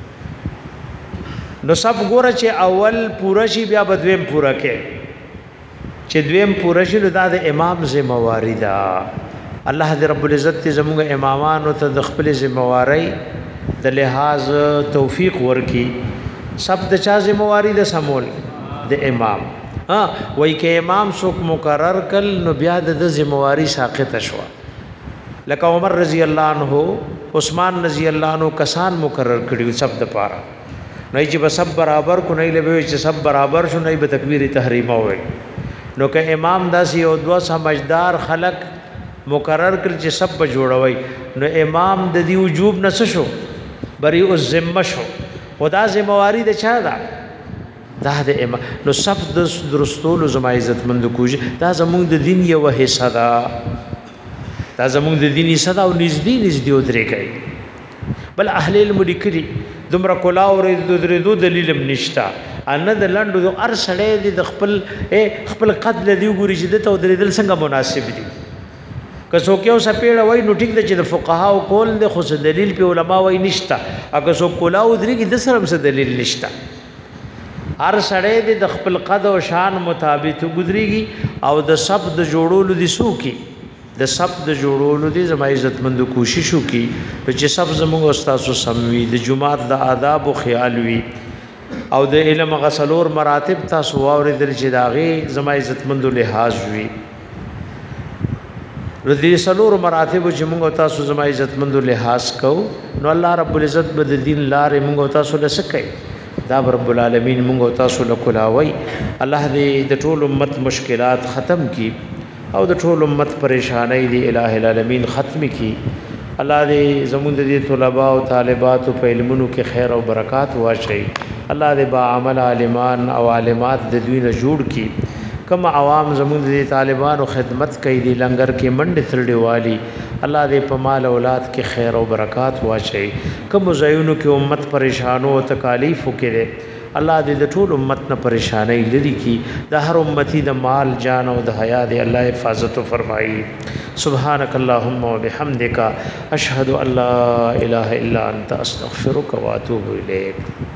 نو سب ګوره چې اول پورا شي بیا بدویم پورا کې چې دویم پوره شي نو دا د امام ذمہواری ده الله دې رب العزت زموږ امامانو ته د خپل ذمہواری د لحاظ توفیق ورکي سب د چا ذمہواری د سمول د امام ها وای کې امام څوک مقرر کل نو بیا د ذمہواری ساقط شو لکه عمر رضی الله عنه عثمان رضی الله عنه کسان مقرر کړي سب د پاره نه چې به سب برابر کو نه لوي چې سب برابر شو نه به تکبیر تحریمه وای نو که امام داسي او دوا سمجدار خلق مقرر کړ چې سب به جوړوي نو امام د دې وجوب نس شو بری او ذمه شو خدا ذمہواری د چا ده دا د امام نو سب د درستولو زما عزت مند کوج دا زموږ د دین یو حصہ ده دا زموږ د دین حصہ ده او نږدې نږدې ودرې کوي بل اهل علم لیکلي دومره کلا او د درېدو دلیل نشتا ان د لندو د ار سړی د خپل خپل قد لدی ګوري چې د تو درېدل څنګه مناسب دي که څوک یو سپېړه وای نو ټیک د چې د فقها او کول د خو دلیل په علما وای نشتا اګه څوک کولاو درېږي د سره هم دلیل نشتا هر سړی د خپل قد او شان مطابق ګذريږي او د سب د جوړولو دي سوکي د سب د جوړولو دي زما عزت مند کوشش وکي چې سب زموږ استاد سموي د جمعات د آداب او خیال وي او د علم غسلور مراتب تاسو واورېدل چې داغه زما عزت مند لحاظ وي ردی سلور مراتب چې موږ تاسو زما عزت مند لحاظ کو نو الله رب العزت بد دین لارې موږ تاسو له سکه دا رب العالمین موږ تاسو له کولاوي الله دې د ټول امت مشکلات ختم کړي او د ټول امت پریشانای دی الٰه العالمین ختم کی الله دې زموږ د طلباء او طالبات په علمونو کې خیر او برکات واچي الله دې با عمل عالمان او عالمات د دوی نه جوړ کی کم عوام زموږ د طالبانو خدمت کوي دی لنګر کې منډه ترډي والی الله دې په مال اولاد کې خیر او برکات واچي کم زایونو کې امت پریشانو او تکالیف وکړي الله دې د ټول امت نه پریشانای لري کی د هر امتی د مال جان او د حیا دې الله حفاظت فرمایي سبحانك اللهم وبحمدك اشهد ان لا اله الا انت استغفرك واتوب اليك